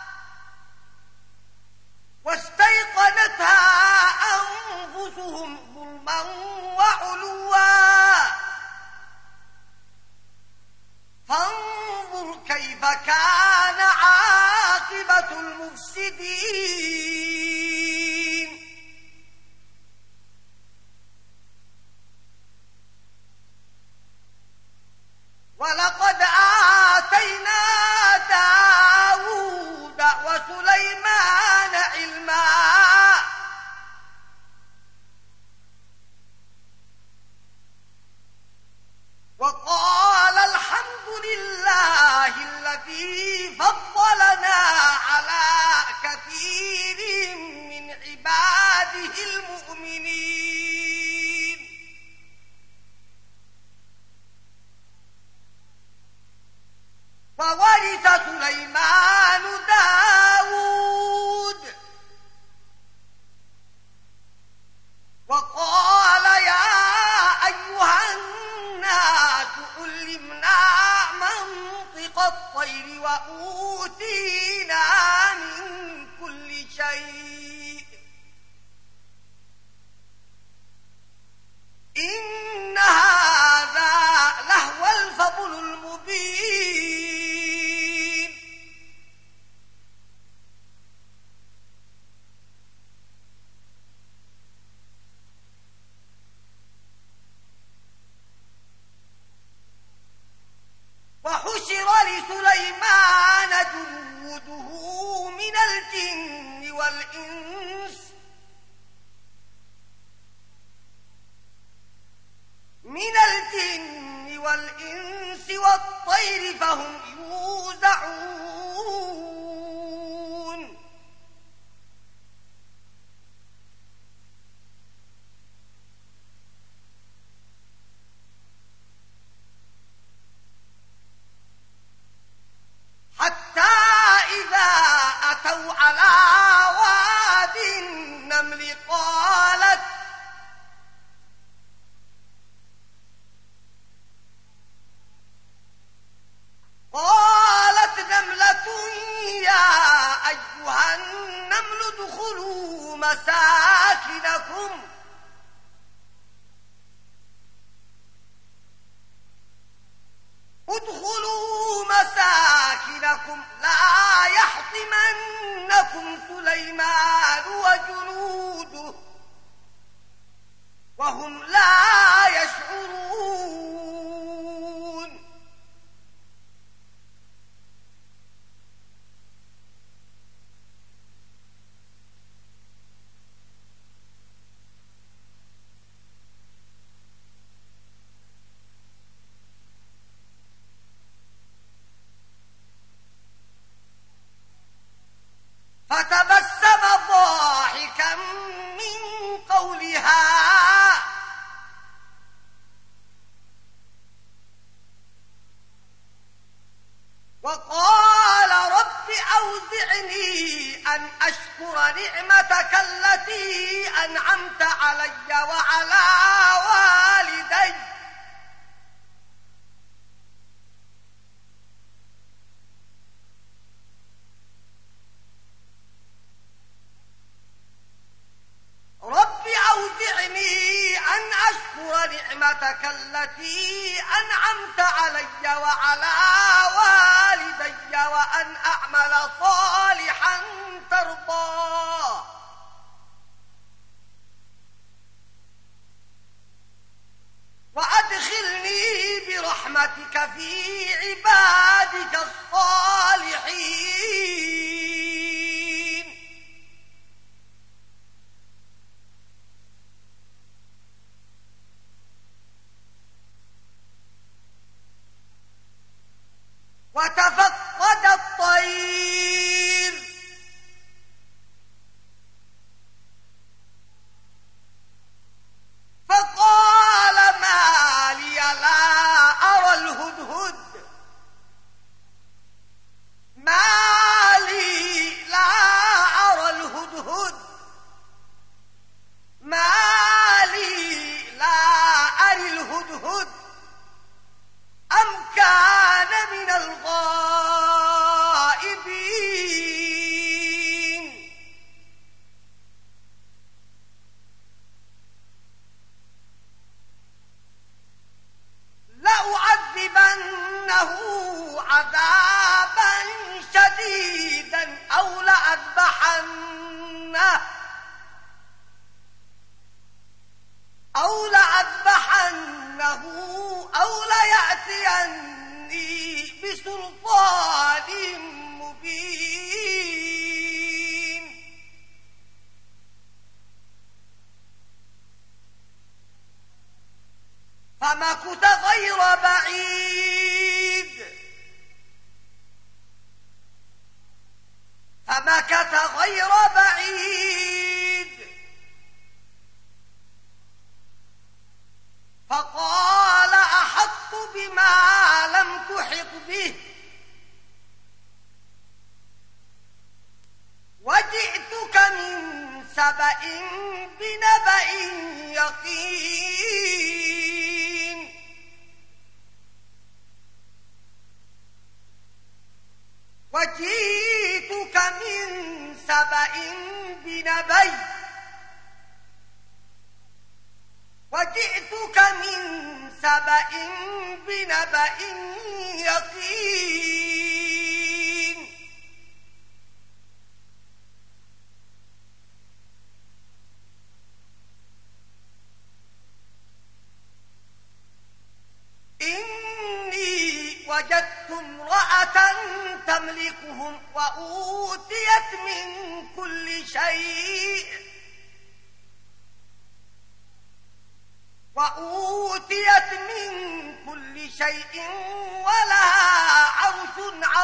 واستيقنتها أنفسهم ظلما وعلوا فانظر كيف كان عاقبة المفسدين. ولقد آتينا داود وسليمان علما وقال الحمد لله الذي فضلنا على كثير من عباده المؤمنين. وورث سليمان داود وقال يا أيها الناس علمنا منطق الطير وأوتينا من كل شيء إن هذا لهو الفضل المبين. وحشر لسليمان جنوده من الجن والإنس والطير فهم يوزعون. حتى إذا أتوا على واد النمل قالت نملة يا أيها النمل ادخلوا مساكنكم لا يحطمنكم سليمان وجنوده وهم لا يشعرون. فتبسم ضاحكا نعمتك التي أنعمت علي وعلى والدي رب أوزعني أن أشكر نعمتك التي أنعمت علي وعلى والدي وأن أعمل صالحا ترضاه وأدخلني برحمتك في عبادك الصالحين. وتفقد الطير فقال ما لي لا أرى الهدهد ما لي لا أرى الهدهد ما لي لا أرى الهدهد أم كان من الغائبين. لأعذبنه عذابا شديدا أو لأذبحنه أو ليأتيني بسلطان مبين. فمكث غير بعيد فقال أحطت بما لم تحط به وجئتك من سبأ بنبأ يقين. وجئتك من سبأ بنبأ يقين. إني وجدت امرأة تملكهم وأوتيت من كل شيء ولها عرش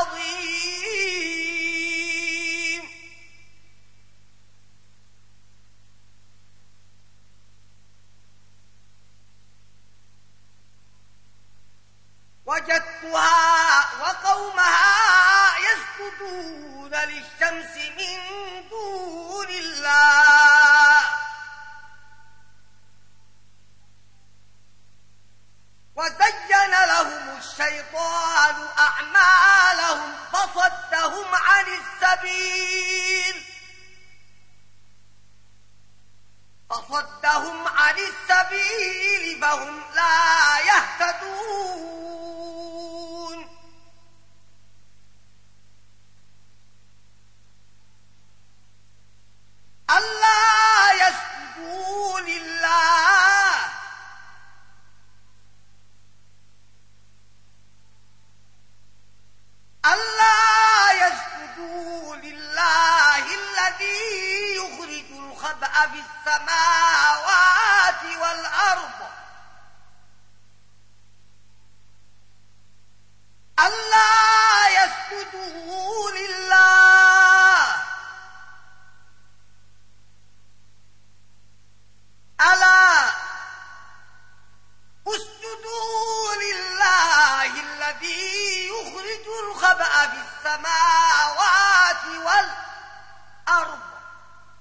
عظيم. وجدتها وقومها يسجدون للشمس من دون الله وزين لهم الشيطان أعمالهم فصدهم عن السبيل فهم لا يهتدون. ألا يسجدوا لله الذي يخرج الخبأ في السماوات والأرض ألا يسجدوا لله ألا اسجدوا لله الذي يخرج الخبأ في السماوات والأرض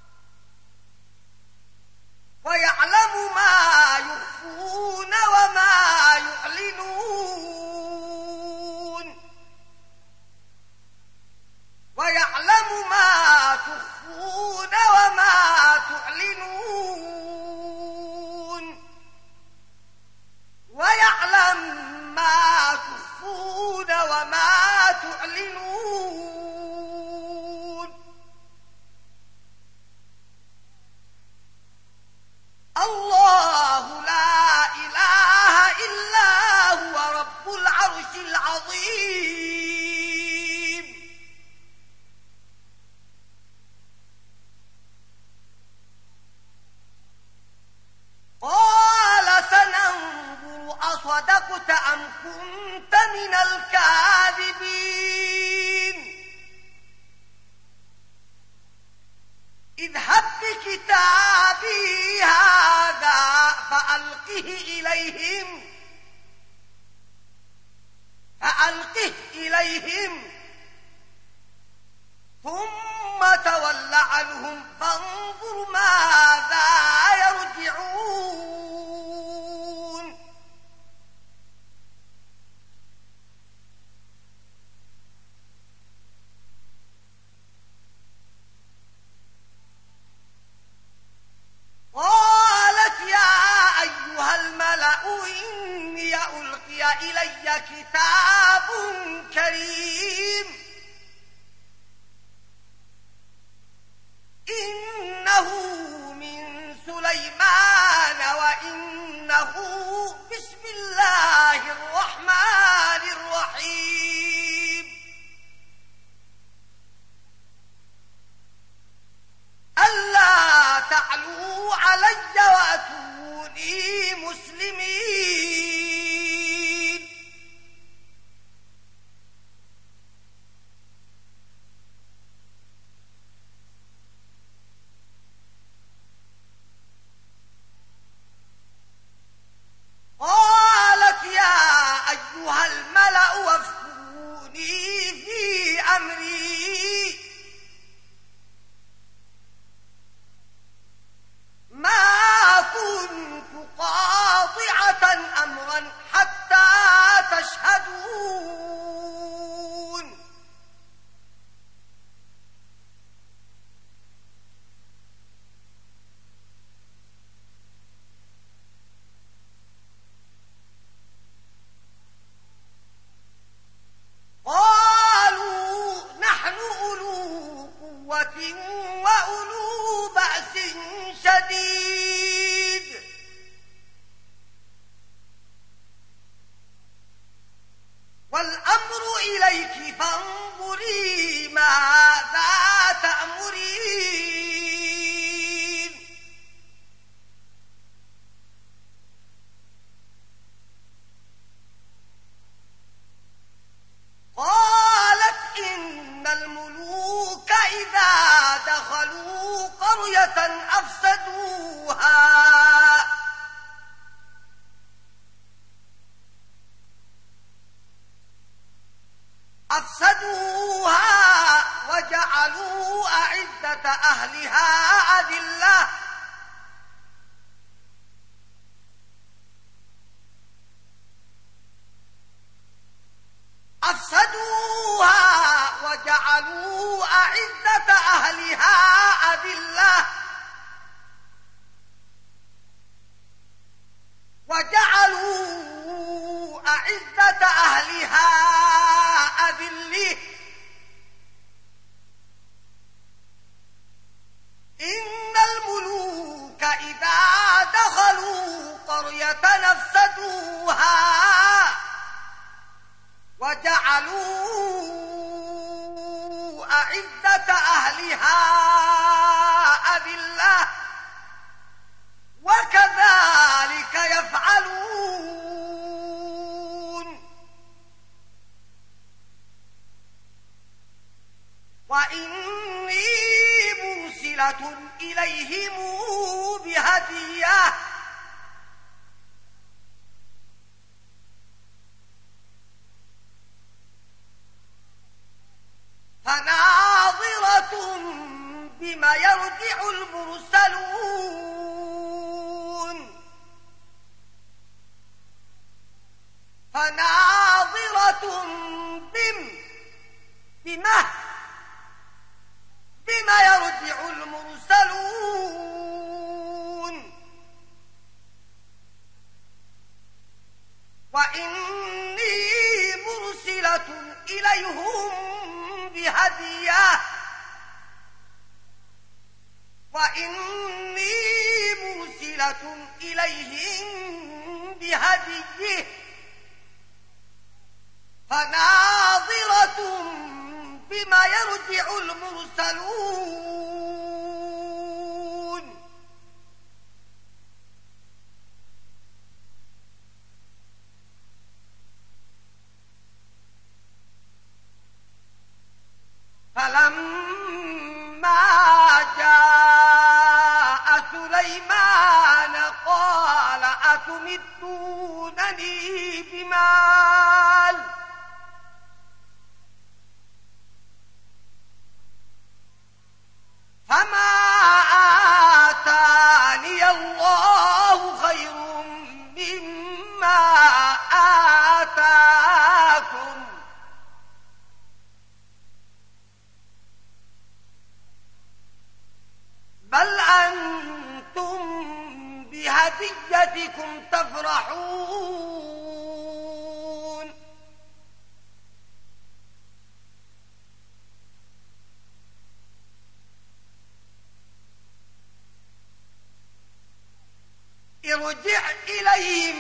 صدقت أم كنت من الكاذبين اذهب بكتابي هذا فألقه إليهم ثم تول عنهم فانظر ماذا يرجعون قالت يا أيها الملأ إني ألقي إلي كتاب كريم إنه من سليمان وإنه بسم الله الرحمن الرحيم ألا تعلوا علي وأتوني مسلمين قالت يا أيها الملأ وافتوني في أمري ما كنت قاطعة أمرا حتى تشهدون قالوا نحن أولو قوة وأولو بأس شديد والأمر إليك فانظري ماذا تأمرين قالت إن الملوك إذا دخلوا قرية أفسدوها وجعلوا أعزة أهلها أذلة أذلة إن الملوك إذا دخلوا قرية أفسدوها وجعلوا أعزة أهلها أذلة وكذلك يفعلون وإني مرسلة إليهم بهدية فناظرة بما يرجع المرسلون فناظرة بما يرجع المرسلون وإني مرسلة إليهم بهدية فناظرة بما يرجع المرسلون سليمان قال أتمدونني بمال فما آتاني الله خير مما آتاكم بل أنتم بهديتكم تفرحون ارجع إليهم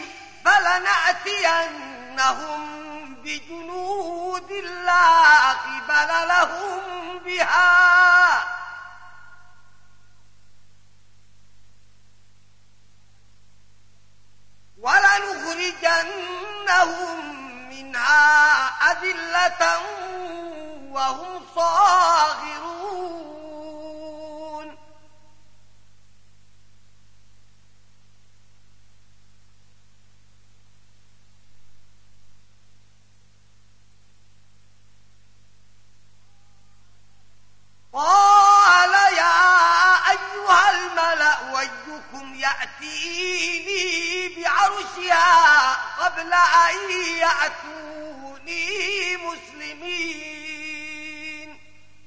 فلنأتينهم بجنود لا قبل لهم بها ولنخرجنهم منها أذلة وهم صاغرون قال يا أيها الملأ أيكم يأتيني بعرشها قبل أن يأتوني مسلمين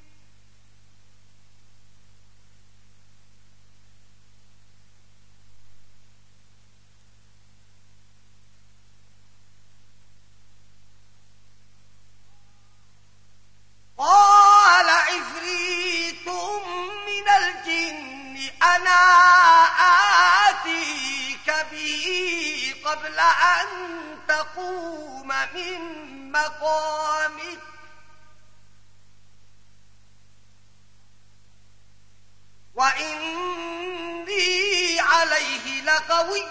قال عفريت من الجن أنا آتيك به قبل أن تقوم من مقامك وإني عليه لقوي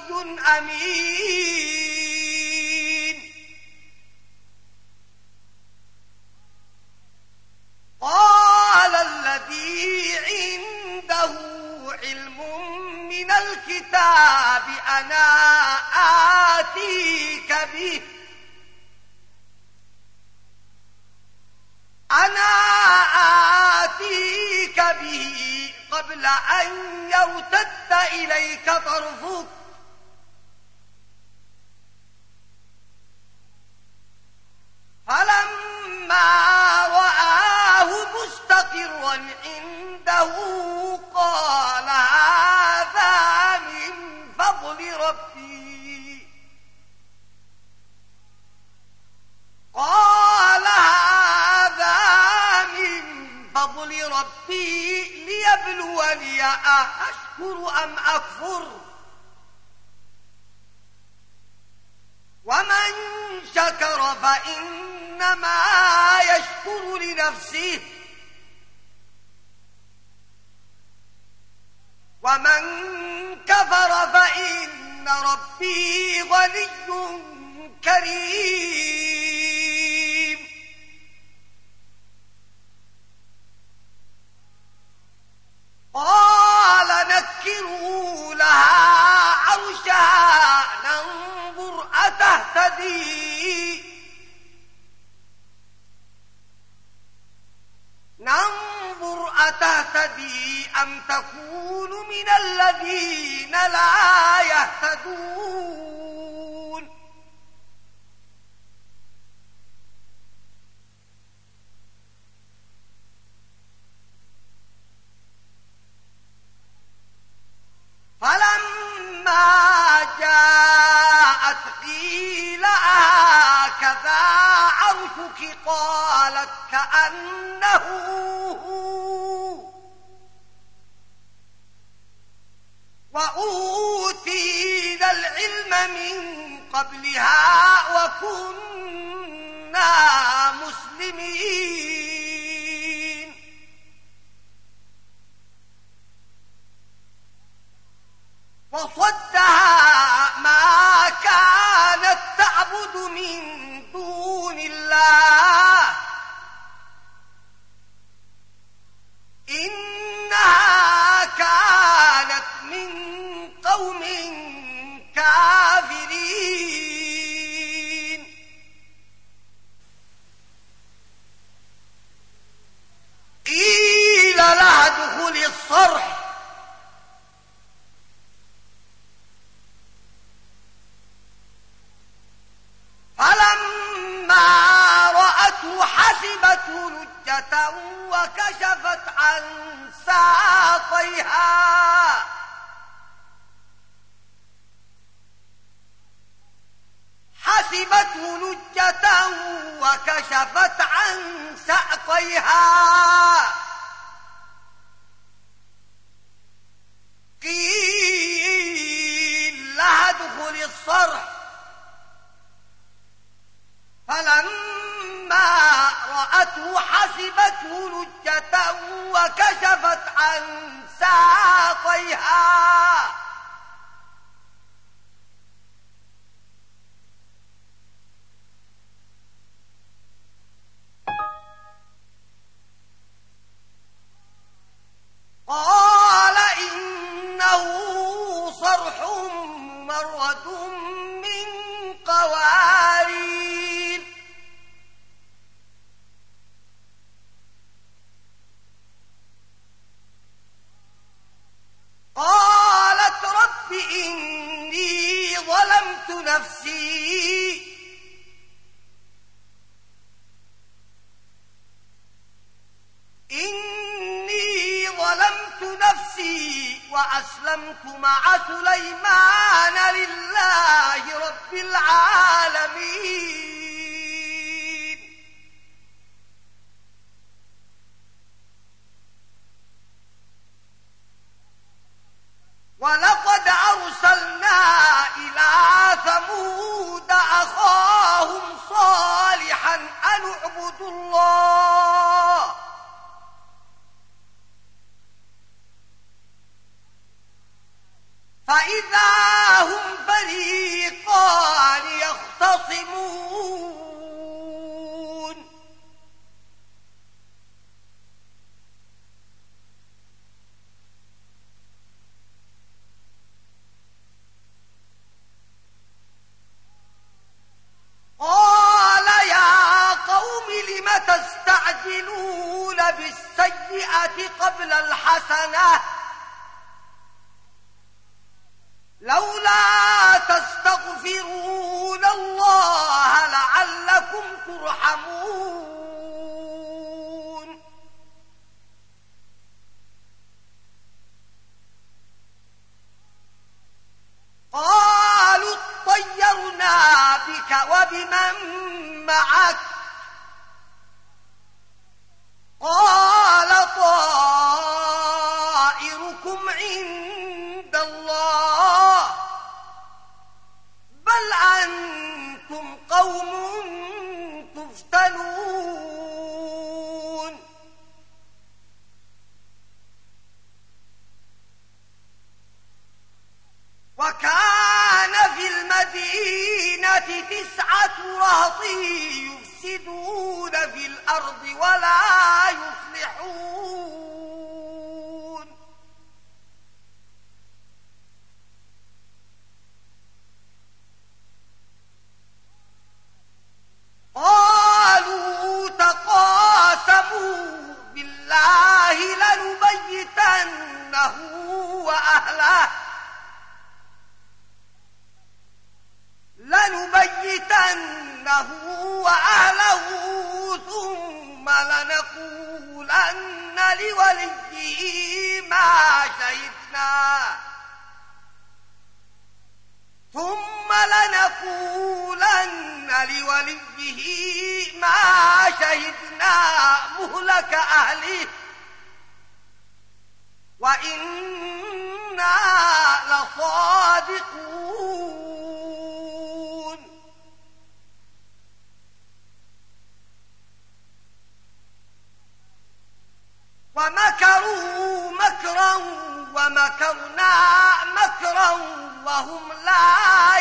أمين قال الذي عنده علم من الكتاب أنا آتيك به قبل أن يرتد إليك طرفك فلما رآه مستقرا عنده قال هذا من فضل ربي ليبلوني أشكر أم أكفر ومن شكر فإنما يشكر لنفسه ومن كفر فإن ربي غني كريم قال نكروا لها عرشها ننظر أتهتدي أم تكون من الذين لا يهتدون فلما جاءت قيل هكذا عرشك قالت كأنه هو وأوتينا العلم من قبلها وكنا مسلمين وصدها ما كانت تعبد من دون الله إنها كانت من لجة وكشفت عن ساقيها حسبته لجة وكشفت عن ساقيها قيل لها ادخل الصرح فلما رأته حسبته لجة وكشفت عن ساقيها قال إنه صرح ممرد من قوارير قالت رب إني ظلمت نفسي وأسلمت مع سليمان لله رب العالمين ولقد أرسلنا إلى ثمود أخاهم صالحا أن اعبدوا الله فإذا هم فريقان يختصمون قال يا قوم لم تستعجلون بالسيئة قبل الحسنة لولا تستغفرون الله لعلكم ترحمون قالوا اطيرنا بك وبمن معك قال طائركم عند الله بل أنتم قوم تفتنون وكان في المدينة 9 رهط يفسدون في الأرض ولا يصلحون قالوا تقاسموا بالله لنبيتنه وأهله ثم لنقولن لوليه ما شهدنا مهلك أهله وإنا لصادقون ومكروا مكرا ومكرنا مكرا وهم لا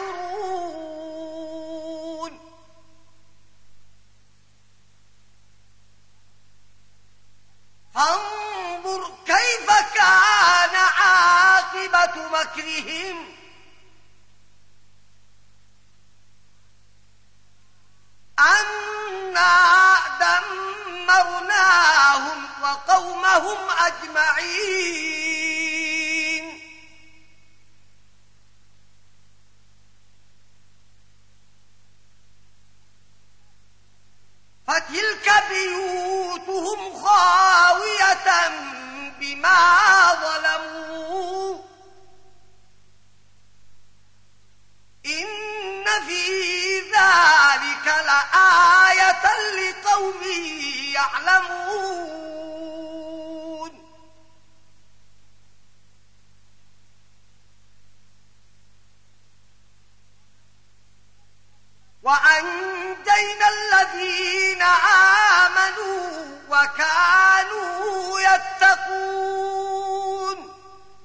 يشعرون فانظر كيف كان عاقبة مكرهم أنا دمرناهم وقومهم أجمعين فتلك بيوتهم خاوية بما ظلموا إن في ذلك لآية لقوم يعلمون وأنجينا الذين آمنوا وكانوا يتقون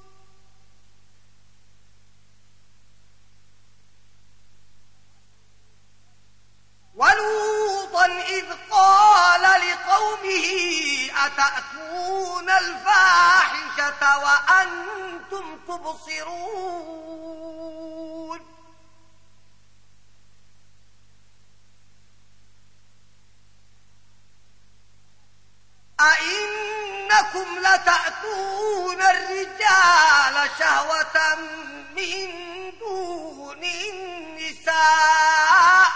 ولوطا إذ قال لقومه أتأتون الفاحشة وأنتم تبصرون أئنكم لتأتون الرجال شهوة من دون النساء